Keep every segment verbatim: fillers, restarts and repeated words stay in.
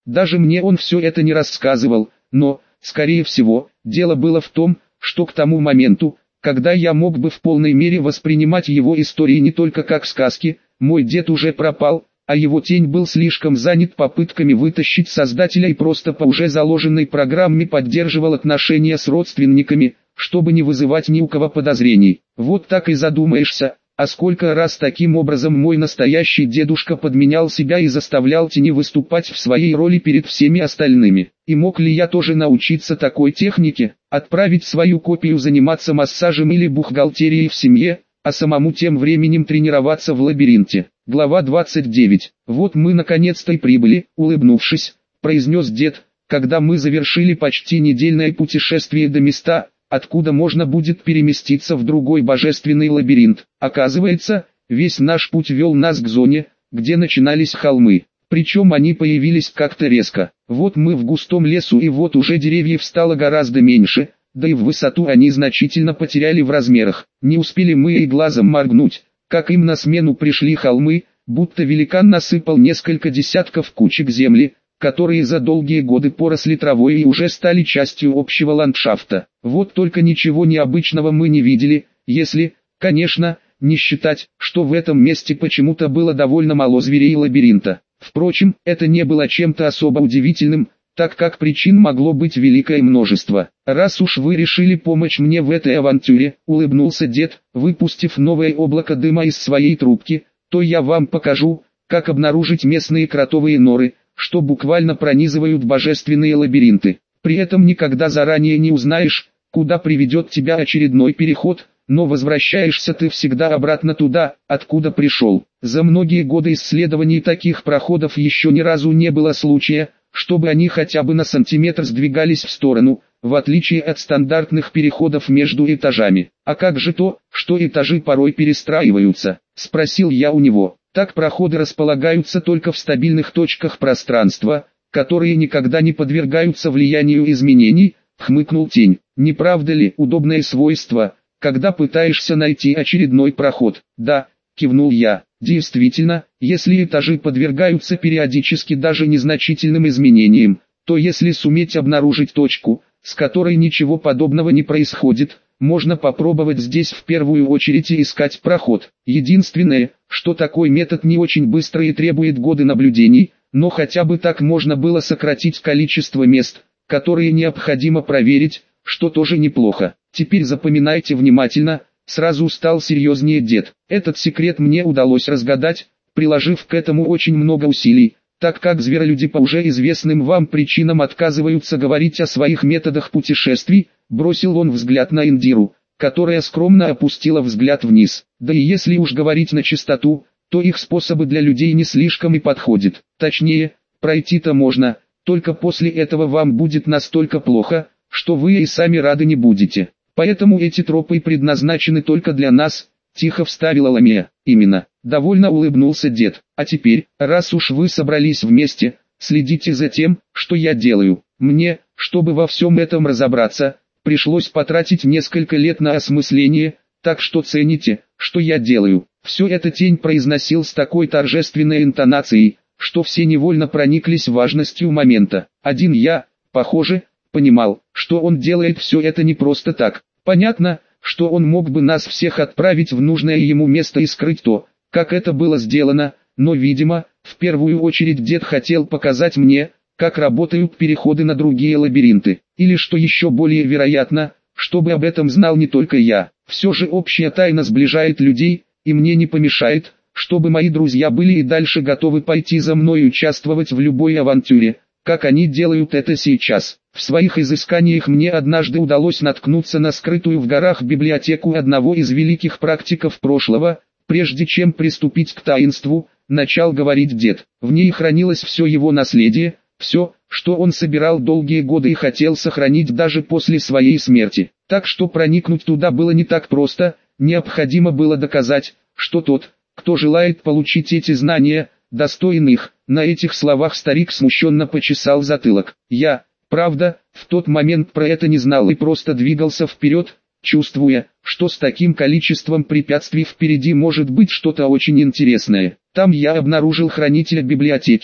Даже мне он все это не рассказывал, но, скорее всего, дело было в том, что к тому моменту, когда я мог бы в полной мере воспринимать его истории не только как сказки, мой дед уже пропал, а его тень был слишком занят попытками вытащить создателя и просто по уже заложенной программе поддерживал отношения с родственниками, чтобы не вызывать ни у кого подозрений. Вот так и задумаешься, а сколько раз таким образом мой настоящий дедушка подменял себя и заставлял тени выступать в своей роли перед всеми остальными. И мог ли я тоже научиться такой технике, отправить свою копию заниматься массажем или бухгалтерией в семье, а самому тем временем тренироваться в лабиринте. Глава двадцать девять. Вот мы наконец-то и прибыли, улыбнувшись, произнес дед, когда мы завершили почти недельное путешествие до места, откуда можно будет переместиться в другой божественный лабиринт. Оказывается, весь наш путь вел нас к зоне, где начинались холмы. Причем они появились как-то резко. Вот мы в густом лесу и вот уже деревьев стало гораздо меньше, да и в высоту они значительно потеряли в размерах. Не успели мы и глазом моргнуть, как им на смену пришли холмы, будто великан насыпал несколько десятков кучек земли, которые за долгие годы поросли травой и уже стали частью общего ландшафта. Вот только ничего необычного мы не видели, если, конечно, не считать, что в этом месте почему-то было довольно мало зверей лабиринта. Впрочем, это не было чем-то особо удивительным, так как причин могло быть великое множество. «Раз уж вы решили помочь мне в этой авантюре», — улыбнулся дед, выпустив новое облако дыма из своей трубки, «то я вам покажу, как обнаружить местные кротовые норы, что буквально пронизывают божественные лабиринты. При этом никогда заранее не узнаешь, куда приведет тебя очередной переход, но возвращаешься ты всегда обратно туда, откуда пришел. За многие годы исследований таких проходов еще ни разу не было случая, чтобы они хотя бы на сантиметр сдвигались в сторону, в отличие от стандартных переходов между этажами. А как же то, что этажи порой перестраиваются?» — спросил я у него. «Так проходы располагаются только в стабильных точках пространства, которые никогда не подвергаются влиянию изменений», — хмыкнул тень. «Не правда ли удобное свойство, когда пытаешься найти очередной проход?» «Да», — кивнул я. «Действительно, если этажи подвергаются периодически даже незначительным изменениям, то если суметь обнаружить точку, с которой ничего подобного не происходит, можно попробовать здесь в первую очередь и искать проход. Единственное, что такой метод не очень быстро и требует годы наблюдений, но хотя бы так можно было сократить количество мест, которые необходимо проверить, что тоже неплохо. Теперь запоминайте внимательно». Сразу стал серьезнее дед. «Этот секрет мне удалось разгадать, приложив к этому очень много усилий, так как зверолюди по уже известным вам причинам отказываются говорить о своих методах путешествий», бросил он взгляд на Индиру, которая скромно опустила взгляд вниз. «Да и если уж говорить на чистоту, то их способы для людей не слишком и подходят. Точнее, пройти-то можно, только после этого вам будет настолько плохо, что вы и сами рады не будете. Поэтому эти тропы предназначены только для нас», — тихо вставила Ламия. «Именно», — довольно улыбнулся дед. «А теперь, раз уж вы собрались вместе, следите за тем, что я делаю. Мне, чтобы во всем этом разобраться, пришлось потратить несколько лет на осмысление, так что цените, что я делаю». Все это тень произносил с такой торжественной интонацией, что все невольно прониклись важностью момента. Один я, похоже, понимал, что он делает все это не просто так. Понятно, что он мог бы нас всех отправить в нужное ему место и скрыть то, как это было сделано, но, видимо, в первую очередь дед хотел показать мне, как работают переходы на другие лабиринты. Или, что еще более вероятно, чтобы об этом знал не только я. Все же общая тайна сближает людей, и мне не помешает, чтобы мои друзья были и дальше готовы пойти за мной и участвовать в любой авантюре, как они делают это сейчас. В своих изысканиях мне однажды удалось наткнуться на скрытую в горах библиотеку одного из великих практиков прошлого. Прежде чем приступить к таинству, начал говорить дед. В ней хранилось все его наследие, все, что он собирал долгие годы и хотел сохранить даже после своей смерти. Так что проникнуть туда было не так просто, необходимо было доказать, что тот, кто желает получить эти знания, достоин их. На этих словах старик смущенно почесал затылок. Я, правда, в тот момент про это не знал и просто двигался вперед, чувствуя, что с таким количеством препятствий впереди может быть что-то очень интересное. Там я обнаружил хранителя библиотеки,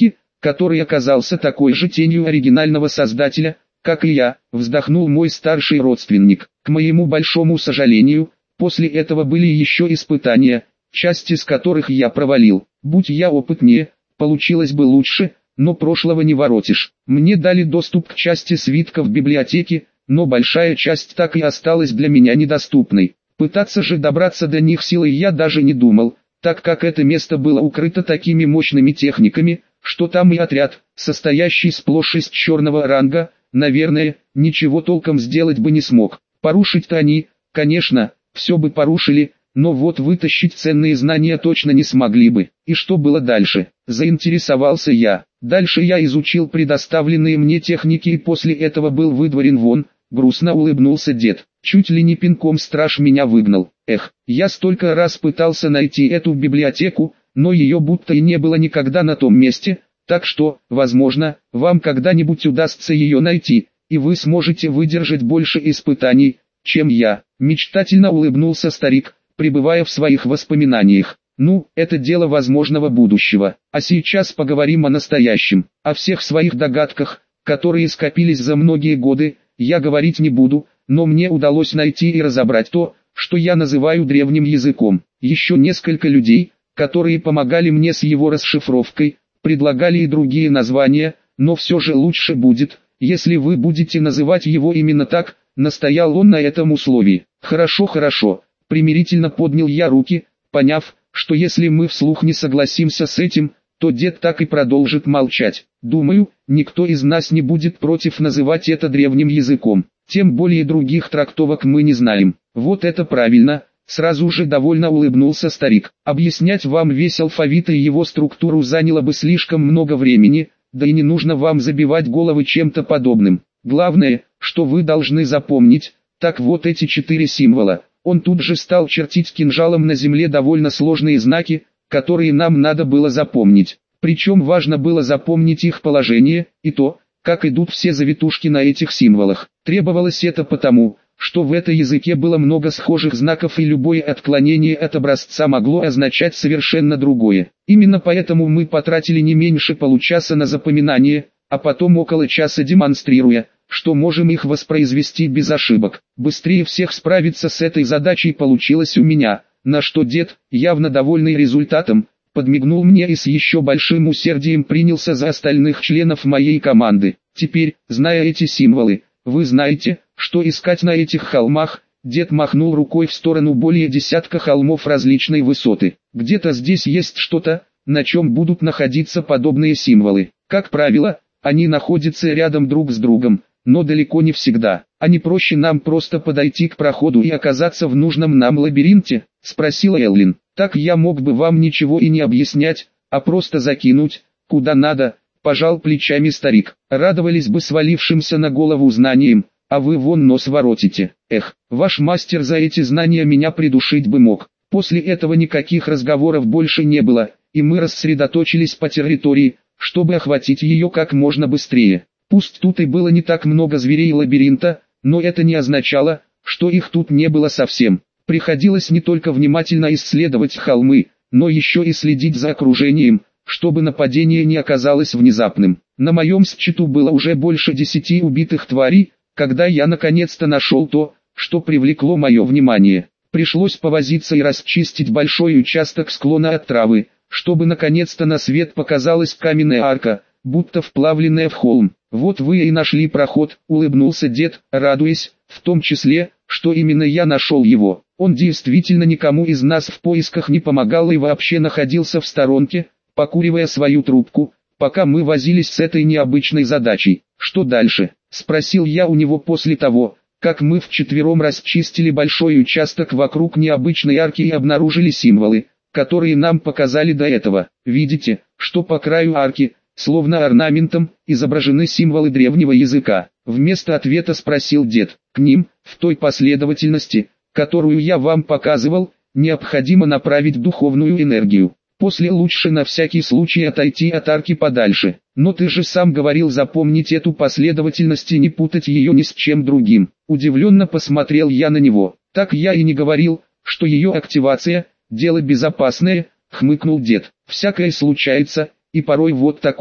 который оказался такой же тенью оригинального создателя, как и я, вздохнул мой старший родственник. К моему большому сожалению, после этого были еще испытания, часть из которых я провалил. Будь я опытнее, получилось бы лучше, но прошлого не воротишь. Мне дали доступ к части свитков библиотеки, но большая часть так и осталась для меня недоступной. Пытаться же добраться до них силой я даже не думал, так как это место было укрыто такими мощными техниками, что там и отряд, состоящий сплошь из черного ранга, наверное, ничего толком сделать бы не смог. Порушить-то они, конечно, все бы порушили, но вот вытащить ценные знания точно не смогли бы. И что было дальше? Заинтересовался я. Дальше я изучил предоставленные мне техники и после этого был выдворен вон. Грустно улыбнулся дед. Чуть ли не пинком страж меня выгнал. Эх, я столько раз пытался найти эту библиотеку, но ее будто и не было никогда на том месте, так что, возможно, вам когда-нибудь удастся ее найти, и вы сможете выдержать больше испытаний, чем я. Мечтательно улыбнулся старик, пребывая в своих воспоминаниях. Ну, это дело возможного будущего. А сейчас поговорим о настоящем. О всех своих догадках, которые скопились за многие годы, я говорить не буду, но мне удалось найти и разобрать то, что я называю древним языком. Еще несколько людей, которые помогали мне с его расшифровкой, предлагали и другие названия, но все же лучше будет, если вы будете называть его именно так, настоял он на этом условии. Хорошо, хорошо, примирительно поднял я руки, поняв, что если мы вслух не согласимся с этим, то дед так и продолжит молчать. Думаю, никто из нас не будет против называть это древним языком, тем более других трактовок мы не знаем. Вот это правильно, сразу же довольно улыбнулся старик. Объяснять вам весь алфавит и его структуру заняло бы слишком много времени, да и не нужно вам забивать головы чем-то подобным. Главное, что вы должны запомнить, так вот эти четыре символа. Он тут же стал чертить кинжалом на земле довольно сложные знаки, которые нам надо было запомнить. Причем важно было запомнить их положение, и то, как идут все завитушки на этих символах. Требовалось это потому, что в этом языке было много схожих знаков и любое отклонение от образца могло означать совершенно другое. Именно поэтому мы потратили не меньше получаса на запоминание, а потом около часа демонстрируя, что можем их воспроизвести без ошибок. Быстрее всех справиться с этой задачей получилось у меня, на что дед, явно довольный результатом, подмигнул мне и с еще большим усердием принялся за остальных членов моей команды. Теперь, зная эти символы, вы знаете, что искать на этих холмах. Дед махнул рукой в сторону более десятка холмов различной высоты. Где-то здесь есть что-то, на чем будут находиться подобные символы. Как правило, они находятся рядом друг с другом, но далеко не всегда. А не проще нам просто подойти к проходу и оказаться в нужном нам лабиринте? Спросила Эллин. Так я мог бы вам ничего и не объяснять, а просто закинуть, куда надо, пожал плечами старик. Радовались бы свалившимся на голову знаниям, а вы вон нос воротите. Эх, ваш мастер за эти знания меня придушить бы мог. После этого никаких разговоров больше не было, и мы рассредоточились по территории, чтобы охватить ее как можно быстрее. Пусть тут и было не так много зверей лабиринта, но это не означало, что их тут не было совсем. Приходилось не только внимательно исследовать холмы, но еще и следить за окружением, чтобы нападение не оказалось внезапным. На моем счету было уже больше десяти убитых тварей, когда я наконец-то нашел то, что привлекло мое внимание. Пришлось повозиться и расчистить большой участок склона от травы, чтобы наконец-то на свет показалась каменная арка, будто вплавленная в холм. Вот вы и нашли проход, улыбнулся дед, радуясь, в том числе, что именно я нашел его. Он действительно никому из нас в поисках не помогал и вообще находился в сторонке, покуривая свою трубку, пока мы возились с этой необычной задачей. Что дальше? Спросил я у него после того, как мы вчетвером расчистили большой участок вокруг необычной арки и обнаружили символы, которые нам показали до этого. Видите, что по краю арки, словно орнаментом, изображены символы древнего языка. Вместо ответа спросил дед. К ним, в той последовательности, которую я вам показывал, необходимо направить духовную энергию. После лучше на всякий случай отойти от арки подальше. Но ты же сам говорил запомнить эту последовательность и не путать ее ни с чем другим. Удивленно посмотрел я на него. Так я и не говорил, что ее активация – дело безопасное, хмыкнул дед. Всякое случается, и порой вот такое.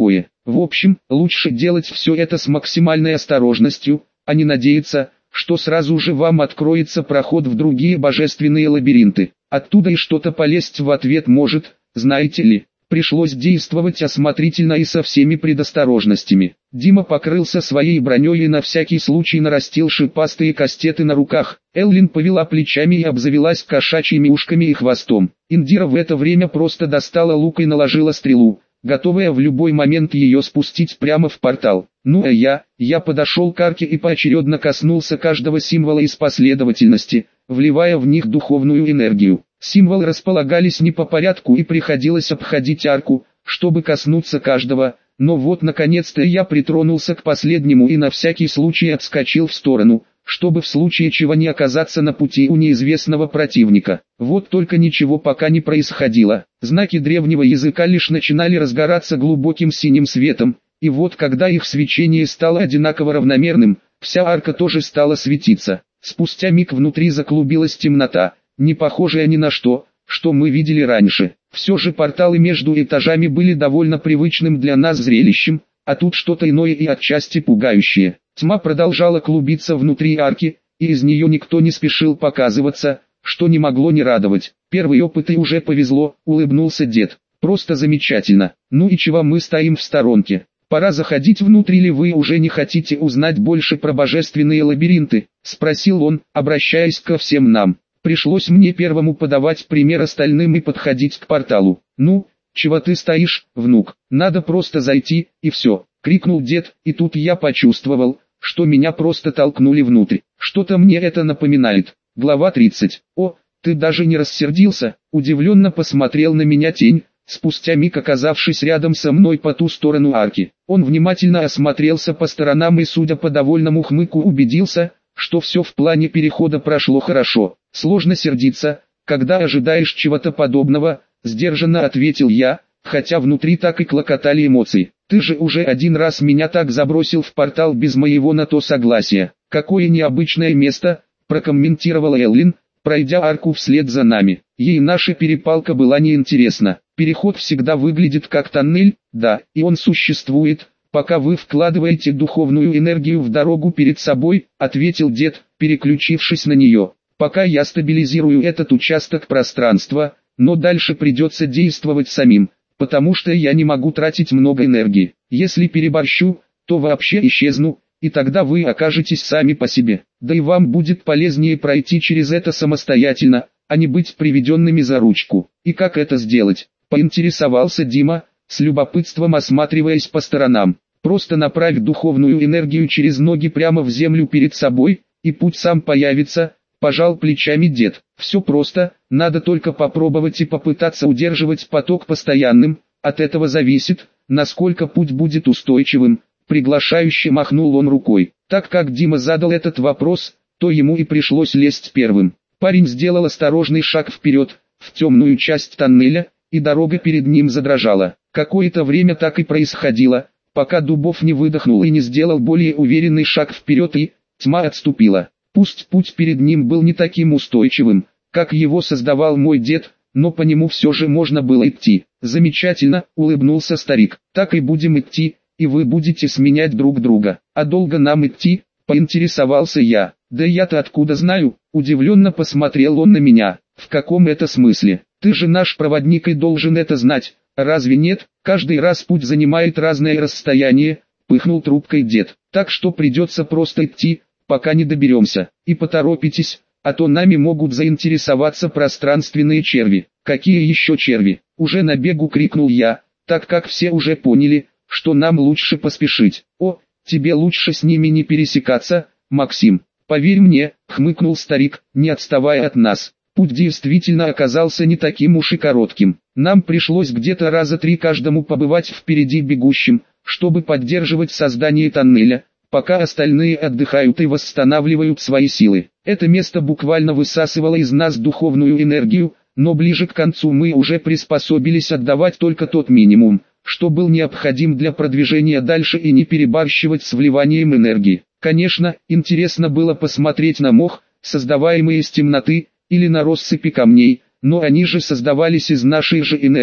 В общем, лучше делать все это с максимальной осторожностью, а не надеяться, что сразу же вам откроется проход в другие божественные лабиринты. Оттуда и что-то полезть в ответ может, знаете ли. Пришлось действовать осмотрительно и со всеми предосторожностями. Дима покрылся своей броней и на всякий случай нарастил шипастые кастеты на руках. Эллин повела плечами и обзавелась кошачьими ушками и хвостом. Индира в это время просто достала лук и наложила стрелу, готовая в любой момент ее спустить прямо в портал. Ну а я, я подошел к арке и поочередно коснулся каждого символа из последовательности, вливая в них духовную энергию. Символы располагались не по порядку и приходилось обходить арку, чтобы коснуться каждого, но вот наконец-то я притронулся к последнему и на всякий случай отскочил в сторону, чтобы в случае чего не оказаться на пути у неизвестного противника. Вот только ничего пока не происходило. Знаки древнего языка лишь начинали разгораться глубоким синим светом, и вот когда их свечение стало одинаково равномерным, вся арка тоже стала светиться. Спустя миг внутри заклубилась темнота, не похожая ни на что, что мы видели раньше. Все же порталы между этажами были довольно привычным для нас зрелищем, а тут что-то иное и отчасти пугающее. Тьма продолжала клубиться внутри арки, и из нее никто не спешил показываться, что не могло не радовать. Первый опыт и уже повезло, улыбнулся дед. Просто замечательно. Ну и чего мы стоим в сторонке? Пора заходить внутрь, или вы уже не хотите узнать больше про божественные лабиринты? Спросил он, обращаясь ко всем нам. Пришлось мне первому подавать пример остальным и подходить к порталу. «Ну, чего ты стоишь, внук? Надо просто зайти, и все», — крикнул дед, и тут я почувствовал, что меня просто толкнули внутрь. Что-то мне это напоминает. Глава тридцать. «О, ты даже не рассердился?» — удивленно посмотрел на меня тень, спустя миг оказавшись рядом со мной по ту сторону арки. Он внимательно осмотрелся по сторонам и, судя по довольному хмыку, убедился, что все в плане перехода прошло хорошо. «Сложно сердиться, когда ожидаешь чего-то подобного», — сдержанно ответил я, хотя внутри так и клокотали эмоции. «Ты же уже один раз меня так забросил в портал без моего на то согласия». «Какое необычное место», — прокомментировала Эллин, пройдя арку вслед за нами. Ей наша перепалка была неинтересна. «Переход всегда выглядит как тоннель, да, и он существует, пока вы вкладываете духовную энергию в дорогу перед собой», — ответил дед, переключившись на нее. «Пока я стабилизирую этот участок пространства, но дальше придется действовать самим, потому что я не могу тратить много энергии. Если переборщу, то вообще исчезну, и тогда вы окажетесь сами по себе. Да и вам будет полезнее пройти через это самостоятельно, а не быть приведенными за ручку». «И как это сделать?» — поинтересовался Дима, с любопытством осматриваясь по сторонам. «Просто направь духовную энергию через ноги прямо в землю перед собой, и путь сам появится», — пожал плечами дед. «Все просто, надо только попробовать и попытаться удерживать поток постоянным, от этого зависит, насколько путь будет устойчивым», — приглашающе махнул он рукой. Так как Дима задал этот вопрос, то ему и пришлось лезть первым. Парень сделал осторожный шаг вперед, в темную часть тоннеля, и дорога перед ним задрожала. Какое-то время так и происходило, пока Дубов не выдохнул и не сделал более уверенный шаг вперед, и тьма отступила. Пусть путь перед ним был не таким устойчивым, как его создавал мой дед, но по нему все же можно было идти. «Замечательно», — улыбнулся старик. «Так и будем идти, и вы будете сменять друг друга. А долго нам идти?» — поинтересовался я. «Да я-то откуда знаю?» — удивленно посмотрел он на меня. «В каком это смысле? Ты же наш проводник и должен это знать. Разве нет? Каждый раз путь занимает разное расстояние», — пыхнул трубкой дед. «Так что придется просто идти, пока не доберемся. И поторопитесь, а то нами могут заинтересоваться пространственные черви». «Какие еще черви?» — уже на бегу крикнул я, так как все уже поняли, что нам лучше поспешить. «О, тебе лучше с ними не пересекаться, Максим. Поверь мне», — хмыкнул старик, не отставая от нас. Путь действительно оказался не таким уж и коротким. Нам пришлось где-то раза три каждому побывать впереди бегущим, чтобы поддерживать создание тоннеля, пока остальные отдыхают и восстанавливают свои силы. Это место буквально высасывало из нас духовную энергию, но ближе к концу мы уже приспособились отдавать только тот минимум, что был необходим для продвижения дальше, и не перебарщивать с вливанием энергии. Конечно, интересно было посмотреть на мох, создаваемый из темноты, или на россыпи камней, но они же создавались из нашей же энергии,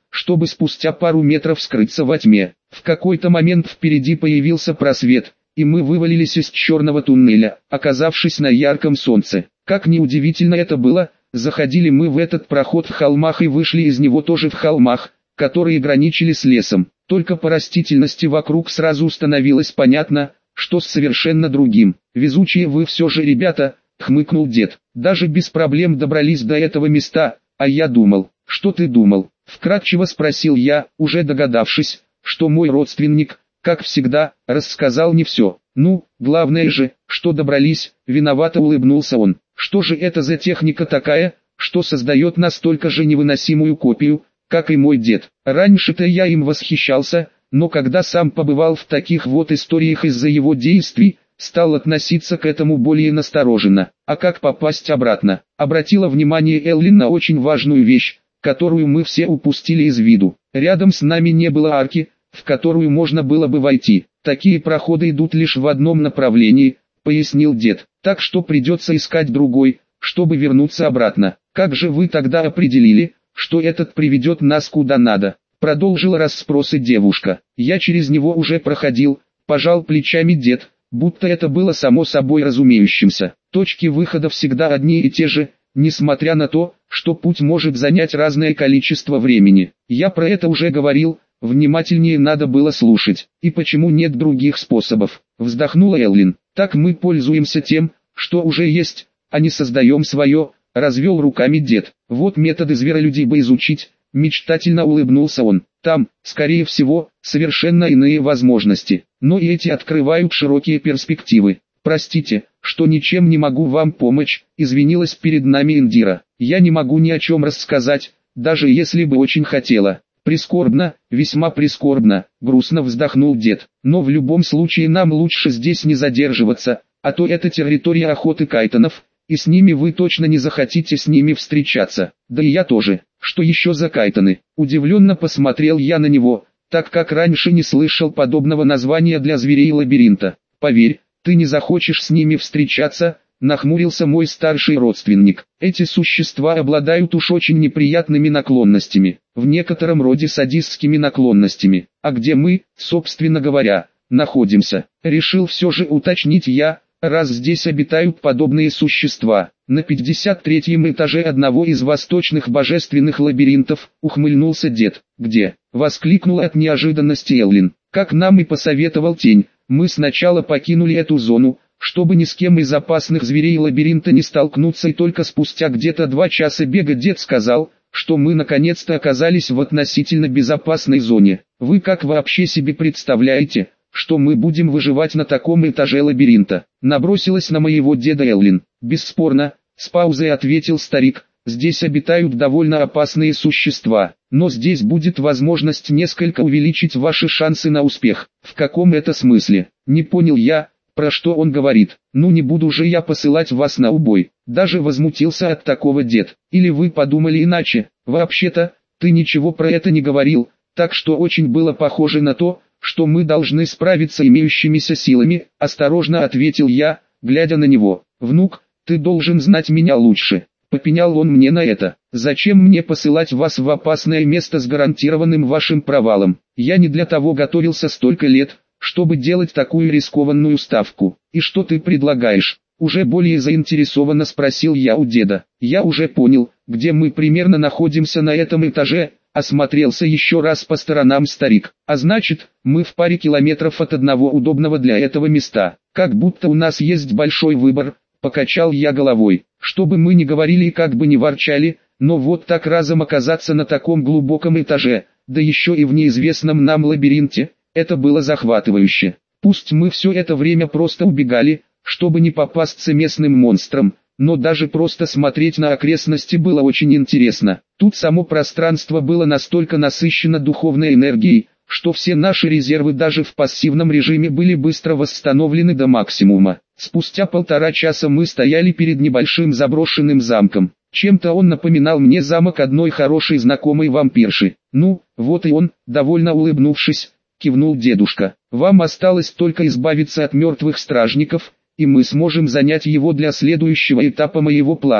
чтобы спустя пару метров скрыться во тьме. В какой-то момент впереди появился просвет, и мы вывалились из черного туннеля, оказавшись на ярком солнце. Как ни удивительно это было, заходили мы в этот проход в холмах и вышли из него тоже в холмах, которые граничили с лесом. Только по растительности вокруг сразу становилось понятно, что с совершенно другим. «Везучие вы все же, ребята», — хмыкнул дед. «Даже без проблем добрались до этого места, а я думал». «Что ты думал?» — вкратчиво спросил я, уже догадавшись, что мой родственник, как всегда, рассказал не все. «Ну, главное же, что добрались», — виновато улыбнулся он. «Что же это за техника такая, что создает настолько же невыносимую копию, как и мой дед? Раньше-то я им восхищался, но когда сам побывал в таких вот историях из-за его действий, стал относиться к этому более настороженно. А как попасть обратно?» Обратила внимание Эллин на очень важную вещь, которую мы все упустили из виду. Рядом с нами не было арки, в которую можно было бы войти. «Такие проходы идут лишь в одном направлении», — пояснил дед. «Так что придется искать другой, чтобы вернуться обратно». «Как же вы тогда определили, что этот приведет нас куда надо?» — продолжила расспросы девушка. «Я через него уже проходил», — пожал плечами дед, будто это было само собой разумеющимся. Точки выхода всегда одни и те же, несмотря на то, что путь может занять разное количество времени. Я про это уже говорил, внимательнее надо было слушать. «И почему нет других способов?» — вздохнула Эллин. «Так мы пользуемся тем, что уже есть, а не создаем свое», — развел руками дед. «Вот методы зверолюдей бы изучить», — мечтательно улыбнулся он. «Там, скорее всего, совершенно иные возможности, но и эти открывают широкие перспективы. Простите, что ничем не могу вам помочь», — извинилась перед нами Индира. «Я не могу ни о чем рассказать, даже если бы очень хотела». «Прискорбно, весьма прискорбно», — грустно вздохнул дед. «Но в любом случае нам лучше здесь не задерживаться, а то это территория охоты кайтонов, и с ними вы точно не захотите с ними встречаться. Да и я тоже». «Что еще за кайтоны?» Удивленно посмотрел я на него, так как раньше не слышал подобного названия для зверей лабиринта. «Поверь, ты не захочешь с ними встречаться», — нахмурился мой старший родственник. «Эти существа обладают уж очень неприятными наклонностями, в некотором роде садистскими наклонностями. А где мы, собственно говоря, находимся?» Решил все же уточнить я, раз здесь обитают подобные существа. «На пятьдесят третьем этаже одного из восточных божественных лабиринтов», — ухмыльнулся дед. «Где?» — воскликнула от неожиданности Эллин. «Как нам и посоветовал тень, мы сначала покинули эту зону, чтобы ни с кем из опасных зверей лабиринта не столкнуться, и только спустя где-то два часа бега дед сказал, что мы наконец-то оказались в относительно безопасной зоне. Вы как вообще себе представляете, что мы будем выживать на таком этаже лабиринта?» Набросилась на моего деда Эллин. «Бесспорно», — с паузой ответил старик, «здесь обитают довольно опасные существа, но здесь будет возможность несколько увеличить ваши шансы на успех». «В каком это смысле?» Не понял я, про что он говорит. «Ну не буду же я посылать вас на убой», даже возмутился от такого дед. «Или вы подумали иначе? Вообще-то, ты ничего про это не говорил, так что очень было похоже на то, что мы должны справиться имеющимися силами», — осторожно ответил я, глядя на него. «Внук, ты должен знать меня лучше», — попенял он мне на это. «Зачем мне посылать вас в опасное место с гарантированным вашим провалом? Я не для того готовился столько лет, чтобы делать такую рискованную ставку. И что ты предлагаешь?» Уже более заинтересованно спросил я у деда. «Я уже понял, где мы примерно находимся на этом этаже», — осмотрелся еще раз по сторонам старик. «А значит, мы в паре километров от одного удобного для этого места. Как будто у нас есть большой выбор», — покачал я головой. «Что бы мы ни говорили и как бы ни ворчали, но вот так разом оказаться на таком глубоком этаже, да еще и в неизвестном нам лабиринте, это было захватывающе. Пусть мы все это время просто убегали, чтобы не попасться местным монстрам, но даже просто смотреть на окрестности было очень интересно. Тут само пространство было настолько насыщено духовной энергией, что все наши резервы даже в пассивном режиме были быстро восстановлены до максимума. Спустя полтора часа мы стояли перед небольшим заброшенным замком. Чем-то он напоминал мне замок одной хорошей знакомой вампирши. «Ну, вот и он», довольно улыбнувшись, кивнул дедушка. «Вам осталось только избавиться от мертвых стражников, и мы сможем занять его для следующего этапа моего плана».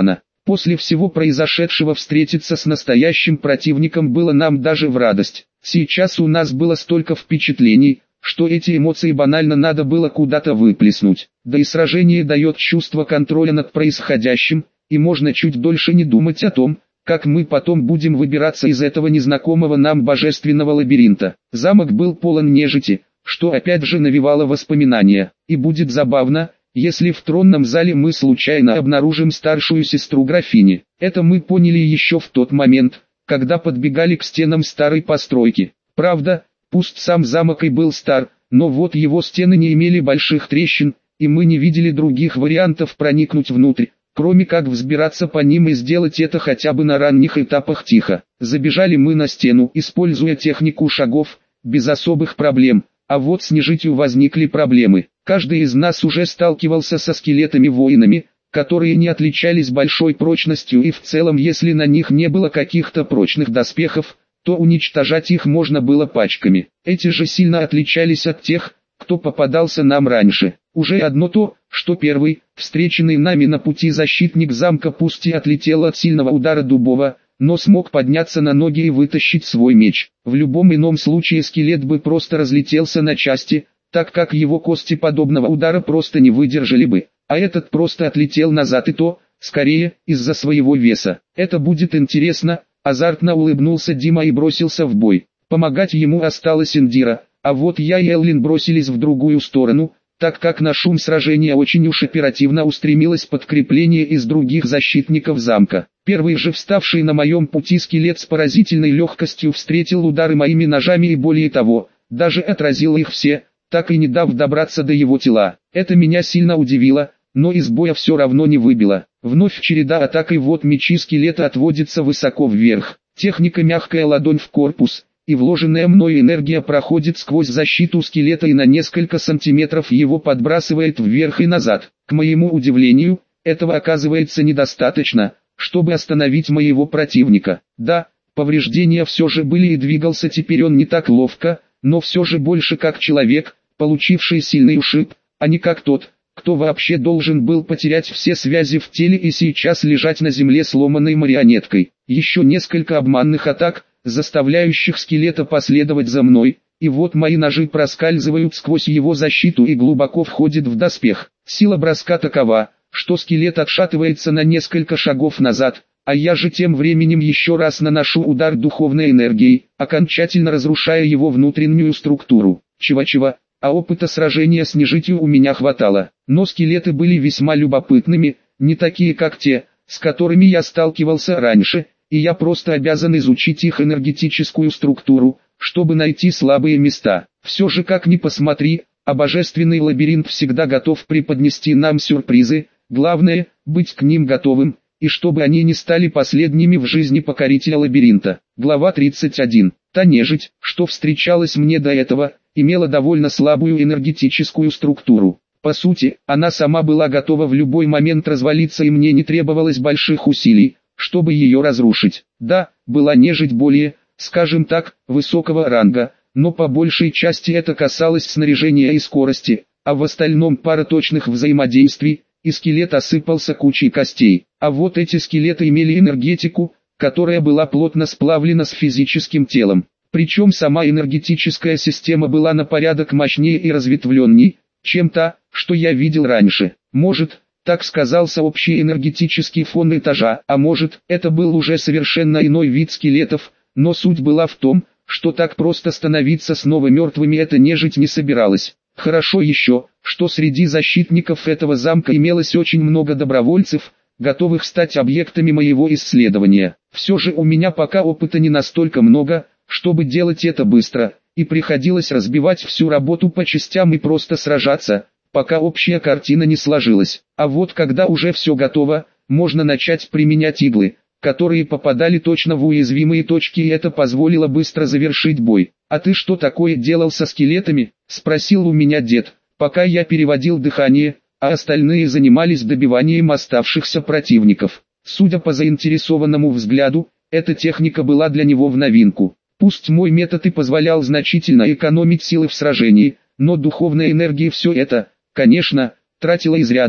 После всего произошедшего встретиться с настоящим противником было нам даже в радость. Сейчас у нас было столько впечатлений, что эти эмоции банально надо было куда-то выплеснуть. Да и сражение дает чувство контроля над происходящим, и можно чуть дольше не думать о том, как мы потом будем выбираться из этого незнакомого нам божественного лабиринта. Замок был полон нежити, что опять же навевало воспоминания. И будет забавно, если в тронном зале мы случайно обнаружим старшую сестру графини. Это мы поняли еще в тот момент, когда подбегали к стенам старой постройки. Правда, пусть сам замок и был стар, но вот его стены не имели больших трещин, и мы не видели других вариантов проникнуть внутрь, кроме как взбираться по ним и сделать это хотя бы на ранних этапах тихо. Забежали мы на стену, используя технику шагов, без особых проблем, а вот с нежитью возникли проблемы. Каждый из нас уже сталкивался со скелетами-воинами, которые не отличались большой прочностью, и в целом если на них не было каких-то прочных доспехов, то уничтожать их можно было пачками. Эти же сильно отличались от тех, кто попадался нам раньше. Уже одно то, что первый, встреченный нами на пути защитник замка пусть и отлетел от сильного удара Дубова, но смог подняться на ноги и вытащить свой меч. В любом ином случае скелет бы просто разлетелся на части, так как его кости подобного удара просто не выдержали бы, а этот просто отлетел назад, и то, скорее, из-за своего веса. Это будет интересно, азартно улыбнулся Дима и бросился в бой. Помогать ему осталась Индира, а вот я и Эллин бросились в другую сторону, так как на шум сражения очень уж оперативно устремилось подкрепление из других защитников замка. Первый же вставший на моем пути скелет с поразительной легкостью встретил удары моими ножами и более того, даже отразил их все, так и не дав добраться до его тела. Это меня сильно удивило, но из боя все равно не выбило. Вновь череда атак, и вот мечи скелета отводятся высоко вверх. Техника «мягкая ладонь в корпус», и вложенная мною энергия проходит сквозь защиту скелета и на несколько сантиметров его подбрасывает вверх и назад. К моему удивлению, этого оказывается недостаточно, чтобы остановить моего противника. Да, повреждения все же были, и двигался теперь он не так ловко, но все же больше как человек, получивший сильный ушиб, а не как тот, кто вообще должен был потерять все связи в теле и сейчас лежать на земле сломанной марионеткой. Еще несколько обманных атак, заставляющих скелета последовать за мной, и вот мои ножи проскальзывают сквозь его защиту и глубоко входят в доспех. Сила броска такова, что скелет отшатывается на несколько шагов назад, а я же тем временем еще раз наношу удар духовной энергией, окончательно разрушая его внутреннюю структуру. Чего-чего, а опыта сражения с нежитью у меня хватало, но скелеты были весьма любопытными, не такие как те, с которыми я сталкивался раньше, и я просто обязан изучить их энергетическую структуру, чтобы найти слабые места. Все же как ни посмотри, а божественный лабиринт всегда готов преподнести нам сюрпризы, главное – быть к ним готовым, и чтобы они не стали последними в жизни покорителя лабиринта. Глава тридцать один. Та нежить, что встречалась мне до этого, имела довольно слабую энергетическую структуру. По сути, она сама была готова в любой момент развалиться, и мне не требовалось больших усилий, чтобы ее разрушить. Да, была нежить более, скажем так, высокого ранга, но по большей части это касалось снаряжения и скорости, а в остальном пара точных взаимодействий, и скелет осыпался кучей костей. А вот эти скелеты имели энергетику, которая была плотно сплавлена с физическим телом. Причем сама энергетическая система была на порядок мощнее и разветвленней, чем та, что я видел раньше. Может, так сказался общий энергетический фон этажа, а может, это был уже совершенно иной вид скелетов, но суть была в том, что так просто становиться снова мертвыми эта нежить не собиралась. Хорошо еще, что среди защитников этого замка имелось очень много добровольцев, готовых стать объектами моего исследования. Все же у меня пока опыта не настолько много, чтобы делать это быстро, и приходилось разбивать всю работу по частям и просто сражаться, пока общая картина не сложилась. А вот когда уже все готово, можно начать применять иглы, которые попадали точно в уязвимые точки, и это позволило быстро завершить бой. «А ты что такое делал со скелетами?» – спросил у меня дед, пока я переводил дыхание, а остальные занимались добиванием оставшихся противников. Судя по заинтересованному взгляду, эта техника была для него в новинку. Пусть мой метод и позволял значительно экономить силы в сражении, но духовная энергия все это, конечно, тратила изрядно,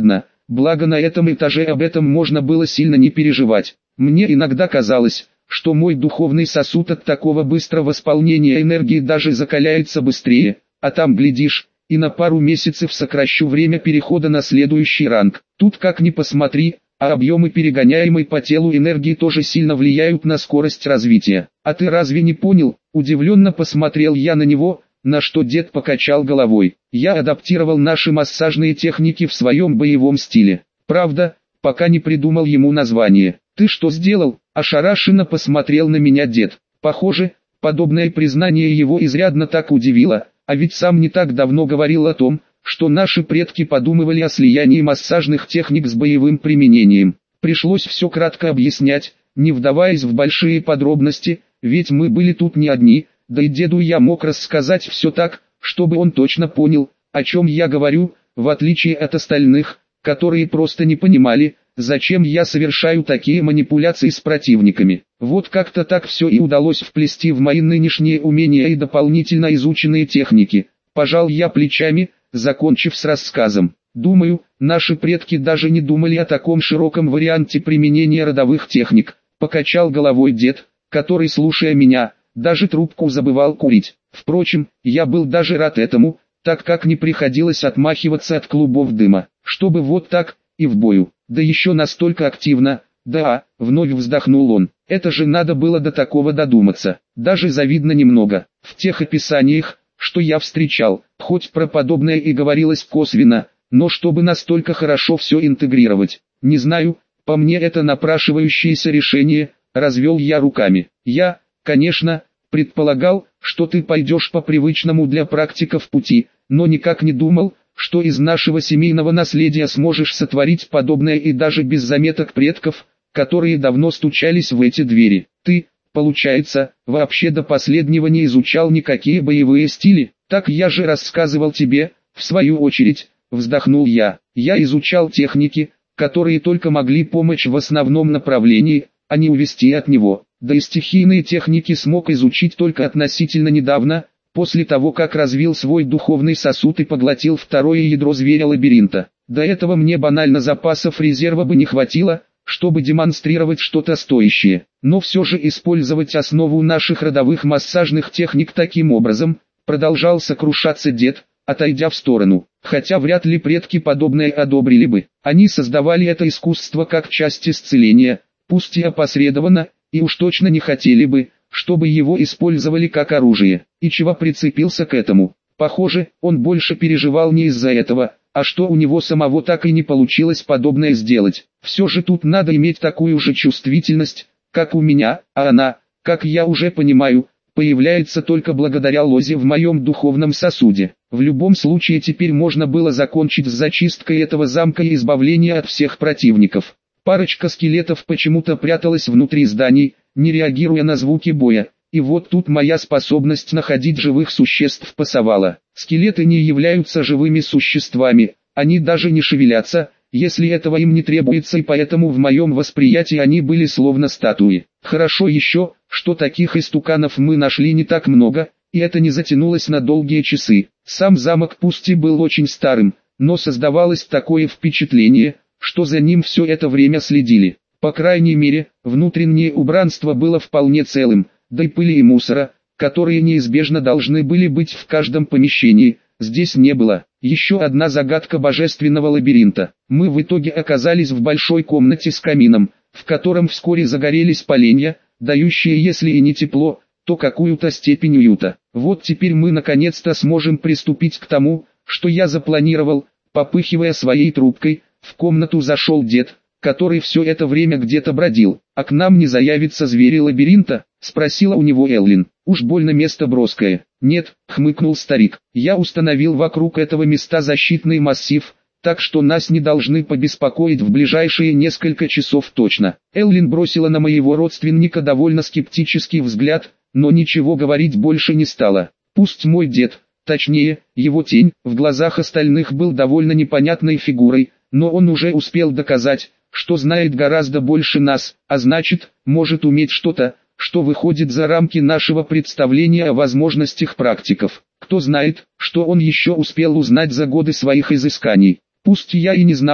благо на этом этаже об этом можно было сильно не переживать. Мне иногда казалось, что мой духовный сосуд от такого быстрого восполнения энергии даже закаляется быстрее, а там, глядишь, и на пару месяцев сокращу время перехода на следующий ранг. Тут как ни посмотри, а объемы перегоняемой по телу энергии тоже сильно влияют на скорость развития. А ты разве не понял? Удивленно посмотрел я на него, на что дед покачал головой. Я адаптировал наши массажные техники в своем боевом стиле. Правда, пока не придумал ему название. Ты что сделал? Ошарашенно посмотрел на меня дед. Похоже, подобное признание его изрядно так удивило, а ведь сам не так давно говорил о том, что наши предки подумывали о слиянии массажных техник с боевым применением. Пришлось все кратко объяснять, не вдаваясь в большие подробности, ведь мы были тут не одни, да и деду я мог рассказать все так, чтобы он точно понял, о чем я говорю, в отличие от остальных, которые просто не понимали, зачем я совершаю такие манипуляции с противниками. Вот как-то так все и удалось вплести в мои нынешние умения и дополнительно изученные техники. Пожал я плечами, закончив с рассказом. Думаю, наши предки даже не думали о таком широком варианте применения родовых техник. Покачал головой дед, который, слушая меня, даже трубку забывал курить. Впрочем, я был даже рад этому, так как не приходилось отмахиваться от клубов дыма. Чтобы вот так, и в бою, да еще настолько активно. Да, вновь вздохнул он, это же надо было до такого додуматься. Даже завидно немного. В тех описаниях, что я встречал, хоть про подобное и говорилось косвенно, но чтобы настолько хорошо все интегрировать, не знаю, по мне это напрашивающееся решение, развел я руками. Я, конечно, предполагал, что ты пойдешь по привычному для практиков пути, но никак не думал, что из нашего семейного наследия сможешь сотворить подобное и даже без заметок предков, которые давно стучались в эти двери. Ты, получается, вообще до последнего не изучал никакие боевые стили. Так я же рассказывал тебе, в свою очередь, вздохнул я. Я изучал техники, которые только могли помочь в основном направлении, а не увести от него. Да и стихийные техники смог изучить только относительно недавно, после того как развил свой духовный сосуд и поглотил второе ядро зверя-лабиринта. До этого мне банально запасов резерва бы не хватило, чтобы демонстрировать что-то стоящее. Но все же использовать основу наших родовых массажных техник таким образом, продолжал сокрушаться дед, отойдя в сторону. Хотя вряд ли предки подобное одобрили бы. Они создавали это искусство как часть исцеления, пусть и опосредованно, и уж точно не хотели бы, чтобы его использовали как оружие. И чего прицепился к этому? Похоже, он больше переживал не из-за этого, а что у него самого так и не получилось подобное сделать. Все же тут надо иметь такую же чувствительность, как у меня, а она, как я уже понимаю, появляется только благодаря лозе в моем духовном сосуде. В любом случае теперь можно было закончить с зачисткой этого замка и избавления от всех противников. Парочка скелетов почему-то пряталась внутри зданий, не реагируя на звуки боя, и вот тут моя способность находить живых существ пасовала. Скелеты не являются живыми существами, они даже не шевелятся, если этого им не требуется, и поэтому в моем восприятии они были словно статуи. Хорошо еще, что таких истуканов мы нашли не так много, и это не затянулось на долгие часы. Сам замок пусть и был очень старым, но создавалось такое впечатление, что за ним все это время следили. По крайней мере, внутреннее убранство было вполне целым, да и пыли и мусора, которые неизбежно должны были быть в каждом помещении, здесь не было. Еще одна загадка божественного лабиринта. Мы в итоге оказались в большой комнате с камином, в котором вскоре загорелись поленья, дающие если и не тепло, то какую-то степень уюта. Вот теперь мы наконец-то сможем приступить к тому, что я запланировал. Попыхивая своей трубкой, в комнату зашел дед, который все это время где-то бродил. «А к нам не заявится звери лабиринта?» — спросила у него Эллин. «Уж больно место броское». «Нет», — хмыкнул старик, — «я установил вокруг этого места защитный массив, так что нас не должны побеспокоить в ближайшие несколько часов точно». Эллин бросила на моего родственника довольно скептический взгляд, но ничего говорить больше не стала. Пусть мой дед, точнее, его тень, в глазах остальных был довольно непонятной фигурой, но он уже успел доказать, что знает гораздо больше нас, а значит, может уметь что-то, что выходит за рамки нашего представления о возможностях практиков. Кто знает, что он еще успел узнать за годы своих изысканий. Пусть я и не знал,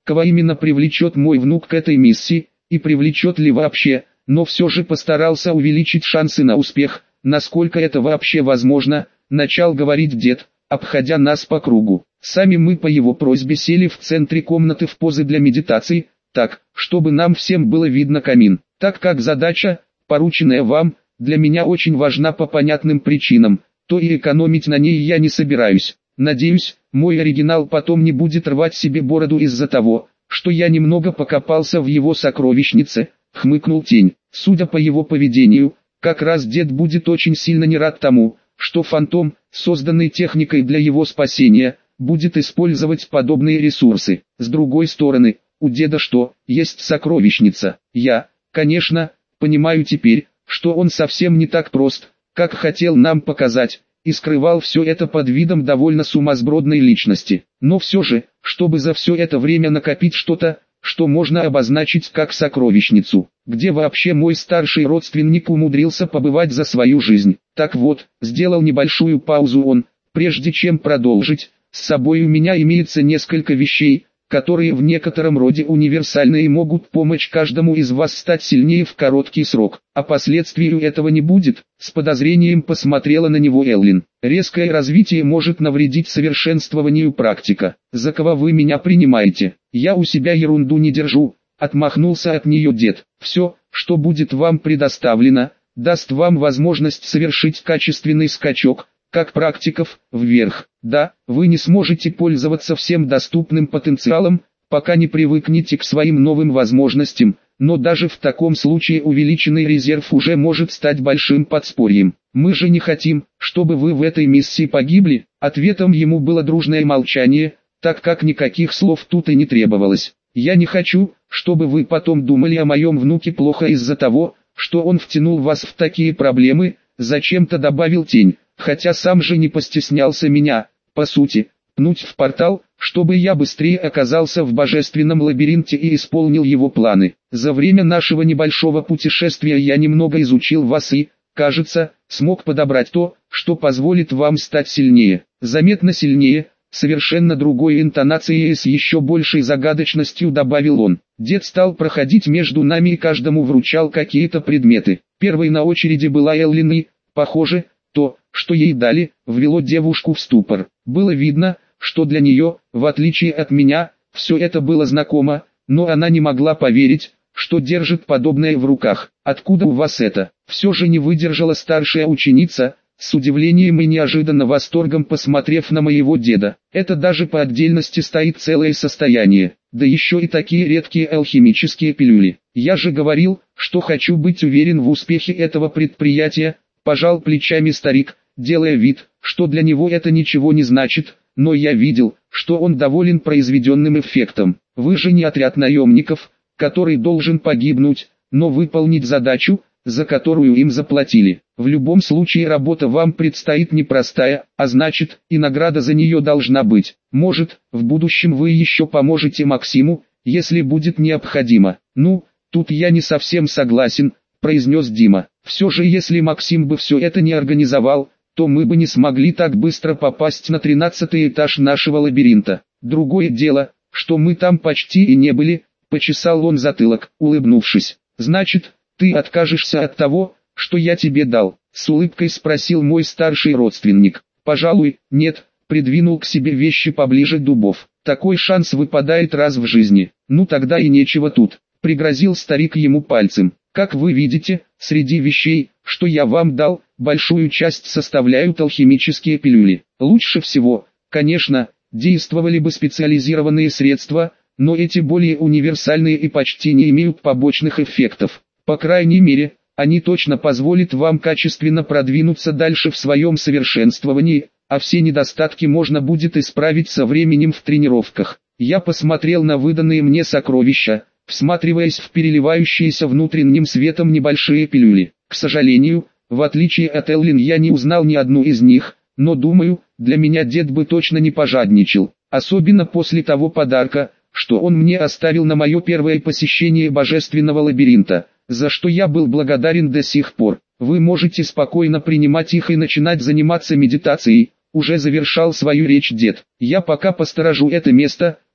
кого именно привлечет мой внук к этой миссии, и привлечет ли вообще, но все же постарался увеличить шансы на успех, насколько это вообще возможно, начал говорить дед, обходя нас по кругу. Сами мы по его просьбе сели в центре комнаты в позы для медитации, так, чтобы нам всем было видно камин. Так как задача, порученная вам, для меня очень важна по понятным причинам, то и экономить на ней я не собираюсь. Надеюсь, мой оригинал потом не будет рвать себе бороду из-за того, что я немного покопался в его сокровищнице, хмыкнул Тень. Судя по его поведению, как раз дед будет очень сильно не рад тому, что фантом, созданный техникой для его спасения, будет использовать подобные ресурсы. С другой стороны, у деда что, есть сокровищница? Я, конечно, понимаю теперь, что он совсем не так прост, как хотел нам показать, и скрывал все это под видом довольно сумасбродной личности. Но все же, чтобы за все это время накопить что-то, что можно обозначить как сокровищницу, где вообще мой старший родственник умудрился побывать за свою жизнь. Так вот, сделал небольшую паузу он, прежде чем продолжить, с собой у меня имеется несколько вещей, которые в некотором роде универсальны и могут помочь каждому из вас стать сильнее в короткий срок. А последствию этого не будет, с подозрением посмотрела на него Эллин. Резкое развитие может навредить совершенствованию практика. За кого вы меня принимаете? Я у себя ерунду не держу, отмахнулся от нее дед. Все, что будет вам предоставлено, даст вам возможность совершить качественный скачок, как практиков, вверх. Да, вы не сможете пользоваться всем доступным потенциалом, пока не привыкнете к своим новым возможностям, но даже в таком случае увеличенный резерв уже может стать большим подспорьем. Мы же не хотим, чтобы вы в этой миссии погибли. Ответом ему было дружное молчание, так как никаких слов тут и не требовалось. Я не хочу, чтобы вы потом думали о моем внуке плохо из-за того, что он втянул вас в такие проблемы, зачем-то добавил Тень. Хотя сам же не постеснялся меня, по сути, пнуть в портал, чтобы я быстрее оказался в божественном лабиринте и исполнил его планы. За время нашего небольшого путешествия я немного изучил вас и, кажется, смог подобрать то, что позволит вам стать сильнее. Заметно сильнее, совершенно другой интонацией и с еще большей загадочностью добавил он. Дед стал проходить между нами и каждому вручал какие-то предметы. Первой на очереди была Эллин и, похоже, то, что ей дали, ввело девушку в ступор. Было видно, что для нее, в отличие от меня, все это было знакомо, но она не могла поверить, что держит подобное в руках. «Откуда у вас это?» Все же не выдержала старшая ученица, с удивлением и неожиданно восторгом посмотрев на моего деда. «Это даже по отдельности стоит целое состояние, да еще и такие редкие алхимические пилюли. Я же говорил, что хочу быть уверен в успехе этого предприятия», пожал плечами старик, делая вид, что для него это ничего не значит, но я видел, что он доволен произведенным эффектом. Вы же не отряд наемников, который должен погибнуть, но выполнить задачу, за которую им заплатили. В любом случае работа вам предстоит непростая, а значит, и награда за нее должна быть. Может, в будущем вы еще поможете Максиму, если будет необходимо. Ну, тут я не совсем согласен, произнес Дима. Все же если Максим бы все это не организовал, то мы бы не смогли так быстро попасть на тринадцатый этаж нашего лабиринта. Другое дело, что мы там почти и не были, почесал он затылок, улыбнувшись. Значит, ты откажешься от того, что я тебе дал? С улыбкой спросил мой старший родственник. Пожалуй, нет, придвинул к себе вещи поближе Дубов. Такой шанс выпадает раз в жизни. Ну тогда и нечего тут. Пригрозил старик ему пальцем. Как вы видите, среди вещей, что я вам дал, большую часть составляют алхимические пилюли. Лучше всего, конечно, действовали бы специализированные средства, но эти более универсальные и почти не имеют побочных эффектов. По крайней мере, они точно позволят вам качественно продвинуться дальше в своем совершенствовании, а все недостатки можно будет исправить со временем в тренировках. Я посмотрел на выданные мне сокровища, всматриваясь в переливающиеся внутренним светом небольшие пилюли. К сожалению, в отличие от Эллин я не узнал ни одну из них, но думаю, для меня дед бы точно не пожадничал, особенно после того подарка, что он мне оставил на мое первое посещение божественного лабиринта, за что я был благодарен до сих пор. Вы можете спокойно принимать их и начинать заниматься медитацией, уже завершал свою речь дед. Я пока посторожу это место,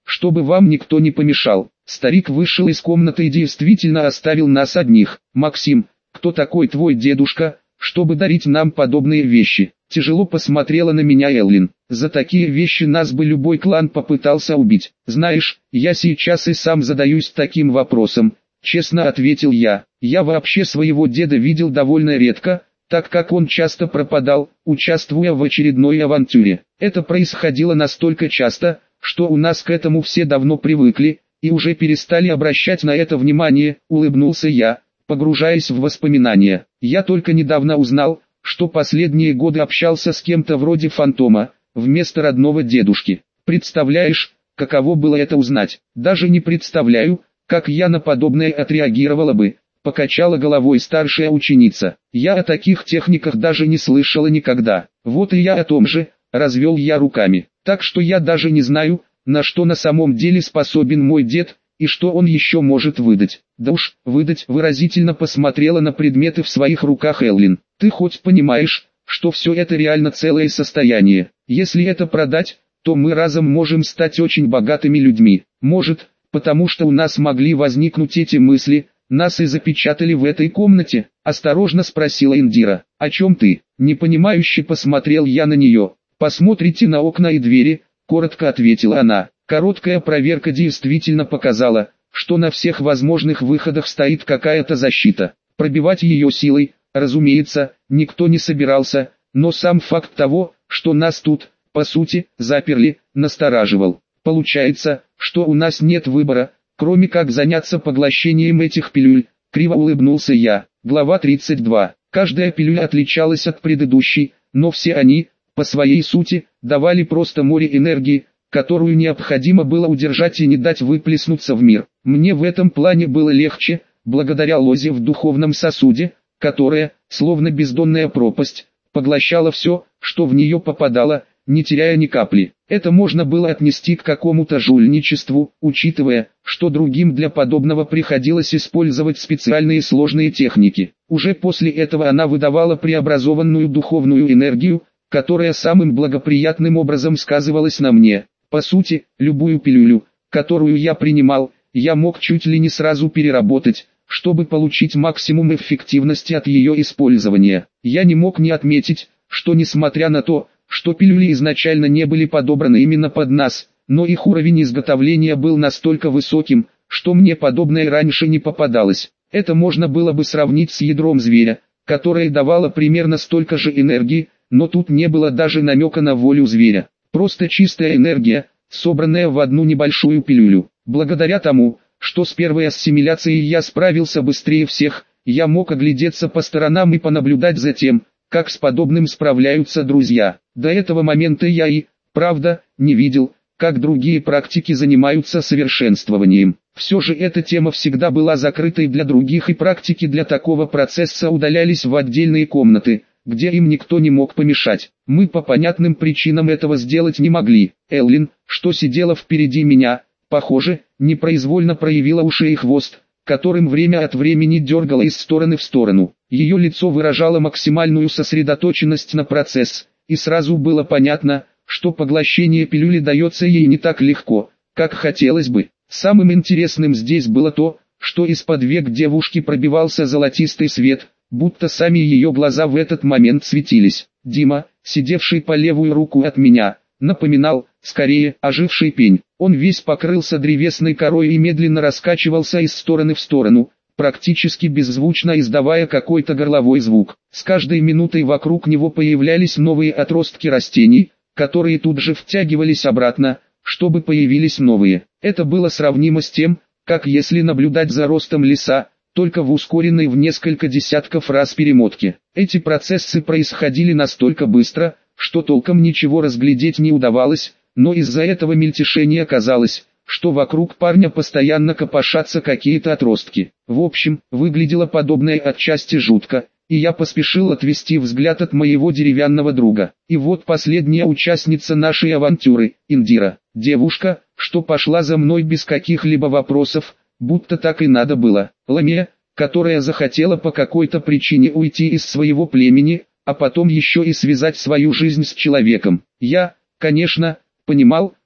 чтобы вам никто не помешал». Старик вышел из комнаты и действительно оставил нас одних. «Максим, кто такой твой дедушка, чтобы дарить нам подобные вещи?» Тяжело посмотрела на меня Эллин. «За такие вещи нас бы любой клан попытался убить. Знаешь, я сейчас и сам задаюсь таким вопросом», — честно ответил я. «Я вообще своего деда видел довольно редко, так как он часто пропадал, участвуя в очередной авантюре. Это происходило настолько часто, что у нас к этому все давно привыкли, и уже перестали обращать на это внимание», — улыбнулся я, погружаясь в воспоминания. «Я только недавно узнал, что последние годы общался с кем-то вроде фантома, вместо родного дедушки. Представляешь, каково было это узнать?» «Даже не представляю, как я на подобное отреагировала бы», — покачала головой старшая ученица. «Я о таких техниках даже не слышала никогда». «Вот и я о том же», — развел я руками. «Так что я даже не знаю, на что на самом деле способен мой дед, и что он еще может выдать». «Да уж, выдать», — выразительно посмотрела на предметы в своих руках Эллин. «Ты хоть понимаешь, что все это реально целое состояние? Если это продать, то мы разом можем стать очень богатыми людьми. Может, потому что у нас могли возникнуть эти мысли, нас и запечатали в этой комнате?» — осторожно спросила Индира. «О чем ты?» — непонимающе посмотрел я на нее. «Посмотрите на окна и двери», — коротко ответила она. Короткая проверка действительно показала, что на всех возможных выходах стоит какая-то защита. Пробивать ее силой, разумеется, никто не собирался, но сам факт того, что нас тут, по сути, заперли, настораживал. «Получается, что у нас нет выбора, кроме как заняться поглощением этих пилюль», — криво улыбнулся я. Глава тридцать два. Каждая пилюля отличалась от предыдущей, но все они, по своей сути, давали просто море энергии, которую необходимо было удержать и не дать выплеснуться в мир. Мне в этом плане было легче, благодаря лозе в духовном сосуде, которая, словно бездонная пропасть, поглощала все, что в нее попадало, не теряя ни капли. Это можно было отнести к какому-то жульничеству, учитывая, что другим для подобного приходилось использовать специальные сложные техники. Уже после этого она выдавала преобразованную духовную энергию, которая самым благоприятным образом сказывалась на мне. По сути, любую пилюлю, которую я принимал, я мог чуть ли не сразу переработать, чтобы получить максимум эффективности от ее использования. Я не мог не отметить, что несмотря на то, что пилюли изначально не были подобраны именно под нас, но их уровень изготовления был настолько высоким, что мне подобное раньше не попадалось. Это можно было бы сравнить с ядром зверя, которое давало примерно столько же энергии, но тут не было даже намека на волю зверя. Просто чистая энергия, собранная в одну небольшую пилюлю. Благодаря тому, что с первой ассимиляцией я справился быстрее всех, я мог оглядеться по сторонам и понаблюдать за тем, как с подобным справляются друзья. До этого момента я и, правда, не видел, как другие практики занимаются совершенствованием. Все же эта тема всегда была закрытой для других, и практики для такого процесса удалялись в отдельные комнаты, где им никто не мог помешать. Мы по понятным причинам этого сделать не могли. Эллин, что сидела впереди меня, похоже, непроизвольно проявила уши и хвост, которым время от времени дергала из стороны в сторону. Ее лицо выражало максимальную сосредоточенность на процесс, и сразу было понятно, что поглощение пилюли дается ей не так легко, как хотелось бы. Самым интересным здесь было то, что из-под век девушки пробивался золотистый свет, будто сами ее глаза в этот момент светились. Дима, сидевший по левую руку от меня, напоминал, скорее, оживший пень. Он весь покрылся древесной корой и медленно раскачивался из стороны в сторону, практически беззвучно издавая какой-то горловой звук. С каждой минутой вокруг него появлялись новые отростки растений, которые тут же втягивались обратно, чтобы появились новые. Это было сравнимо с тем, как если наблюдать за ростом леса, только в ускоренной в несколько десятков раз перемотке. Эти процессы происходили настолько быстро, что толком ничего разглядеть не удавалось, но из-за этого мельтешения казалось, что вокруг парня постоянно копошатся какие-то отростки. В общем, выглядело подобное отчасти жутко, и я поспешил отвести взгляд от моего деревянного друга. И вот последняя участница нашей авантюры, Индира, девушка, что пошла за мной без каких-либо вопросов, будто так и надо было. Ламия, которая захотела по какой-то причине уйти из своего племени, а потом еще и связать свою жизнь с человеком. Я, конечно, понимал,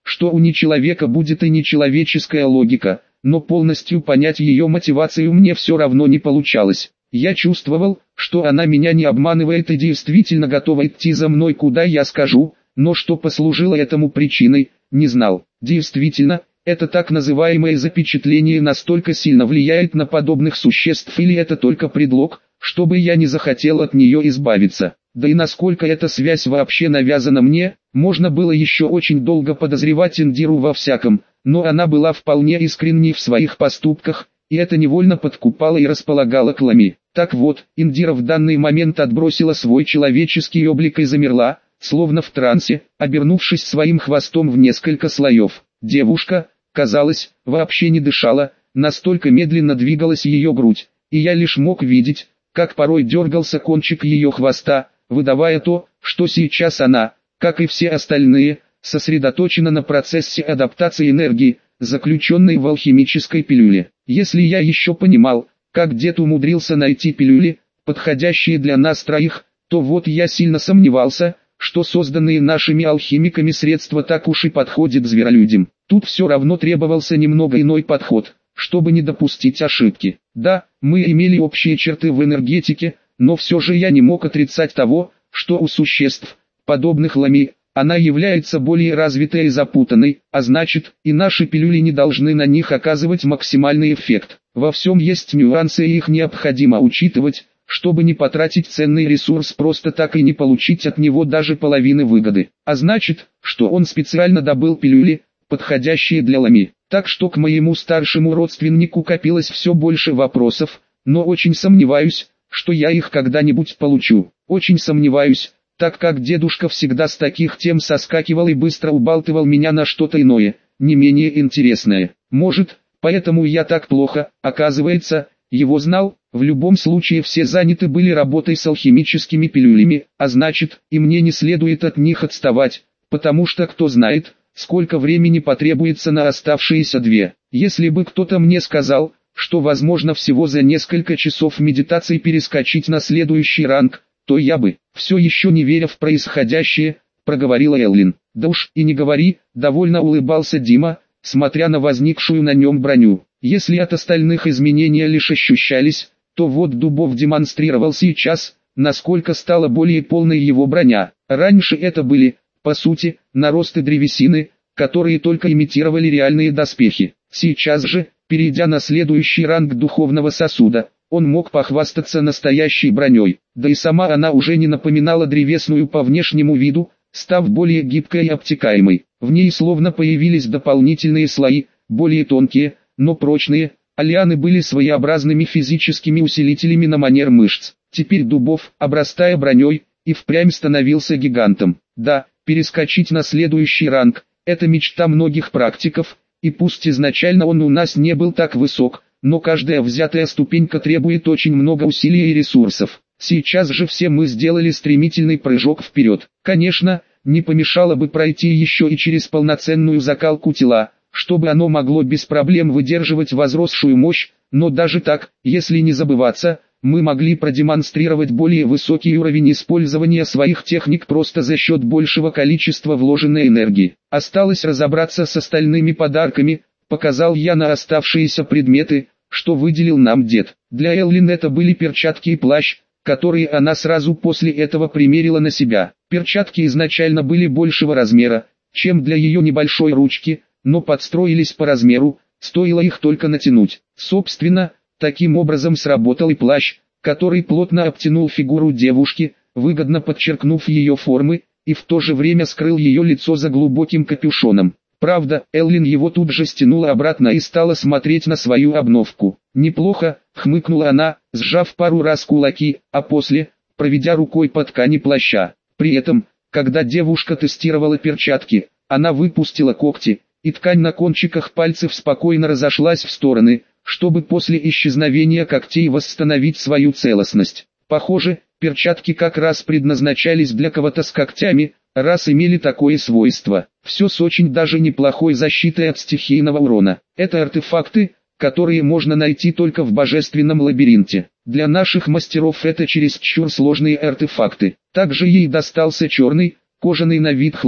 что у нечеловека будет и нечеловеческая логика, но полностью понять ее мотивацию мне все равно не получалось. Я чувствовал, что она меня не обманывает и действительно готова идти за мной куда я скажу, но что послужило этому причиной, не знал. Действительно, это так называемое запечатление настолько сильно влияет на подобных существ, или это только предлог, чтобы я не захотел от нее избавиться. Да и насколько эта связь вообще навязана мне, можно было еще очень долго подозревать Индиру во всяком, но она была вполне искренней в своих поступках, и это невольно подкупало и располагало к Лами. Так вот, Индира в данный момент отбросила свой человеческий облик и замерла, словно в трансе, обернувшись своим хвостом в несколько слоев. Девушка, казалось, вообще не дышала, настолько медленно двигалась ее грудь, и я лишь мог видеть, как порой дергался кончик ее хвоста, выдавая то, что сейчас она, как и все остальные, сосредоточена на процессе адаптации энергии, заключенной в алхимической пилюле. Если я еще понимал, как дед умудрился найти пилюли, подходящие для нас троих, то вот я сильно сомневался, что созданные нашими алхимиками средства так уж и подходят зверолюдям. Тут все равно требовался немного иной подход, чтобы не допустить ошибки. Да, мы имели общие черты в энергетике, но все же я не мог отрицать того, что у существ, подобных Лами, она является более развитой и запутанной, а значит, и наши пилюли не должны на них оказывать максимальный эффект. Во всем есть нюансы, и их необходимо учитывать, чтобы не потратить ценный ресурс просто так и не получить от него даже половины выгоды. А значит, что он специально добыл пилюли, подходящие для Лами. Так что к моему старшему родственнику копилось все больше вопросов, но очень сомневаюсь, что я их когда-нибудь получу. Очень сомневаюсь, так как дедушка всегда с таких тем соскакивал и быстро убалтывал меня на что-то иное, не менее интересное. Может, поэтому я так плохо, оказывается, его знал. В любом случае все заняты были работой с алхимическими пилюлями, а значит, и мне не следует от них отставать, потому что кто знает, сколько времени потребуется на оставшиеся две. Если бы кто-то мне сказал, что возможно всего за несколько часов медитации перескочить на следующий ранг, то я бы, все еще не веря в происходящее, проговорила Эллин. Да уж и не говори, довольно улыбался Дима, смотря на возникшую на нем броню. Если от остальных изменения лишь ощущались, то вот Дубов демонстрировал сейчас, насколько стала более полной его броня. Раньше это были, по сути, наросты древесины, которые только имитировали реальные доспехи. Сейчас же, перейдя на следующий ранг духовного сосуда, он мог похвастаться настоящей броней. Да и сама она уже не напоминала древесную по внешнему виду, став более гибкой и обтекаемой. В ней словно появились дополнительные слои, более тонкие, но прочные, а лианы были своеобразными физическими усилителями на манер мышц. Теперь Дубов, обрастая броней, и впрямь становился гигантом. Да, перескочить на следующий ранг – это мечта многих практиков, и пусть изначально он у нас не был так высок, но каждая взятая ступенька требует очень много усилий и ресурсов. Сейчас же все мы сделали стремительный прыжок вперед. Конечно, не помешало бы пройти еще и через полноценную закалку тела, чтобы оно могло без проблем выдерживать возросшую мощь, но даже так, если не забываться, мы могли продемонстрировать более высокий уровень использования своих техник просто за счет большего количества вложенной энергии. Осталось разобраться с остальными подарками, показал я на оставшиеся предметы, что выделил нам дед. Для Эллин это были перчатки и плащ, которые она сразу после этого примерила на себя. Перчатки изначально были большего размера, чем для ее небольшой ручки, но подстроились по размеру, стоило их только натянуть. Собственно, таким образом сработал и плащ, который плотно обтянул фигуру девушки, выгодно подчеркнув ее формы, и в то же время скрыл ее лицо за глубоким капюшоном. Правда, Эллин его тут же стянула обратно и стала смотреть на свою обновку. «Неплохо», — хмыкнула она, сжав пару раз кулаки, а после, проведя рукой по ткани плаща. При этом, когда девушка тестировала перчатки, она выпустила когти, и ткань на кончиках пальцев спокойно разошлась в стороны, чтобы после исчезновения когтей восстановить свою целостность. Похоже, перчатки как раз предназначались для кого-то с когтями, раз имели такое свойство. Все с очень даже неплохой защитой от стихийного урона. Это артефакты, которые можно найти только в божественном лабиринте. Для наших мастеров это чересчур сложные артефакты. Также ей достался черный, кожаный на вид хлыст,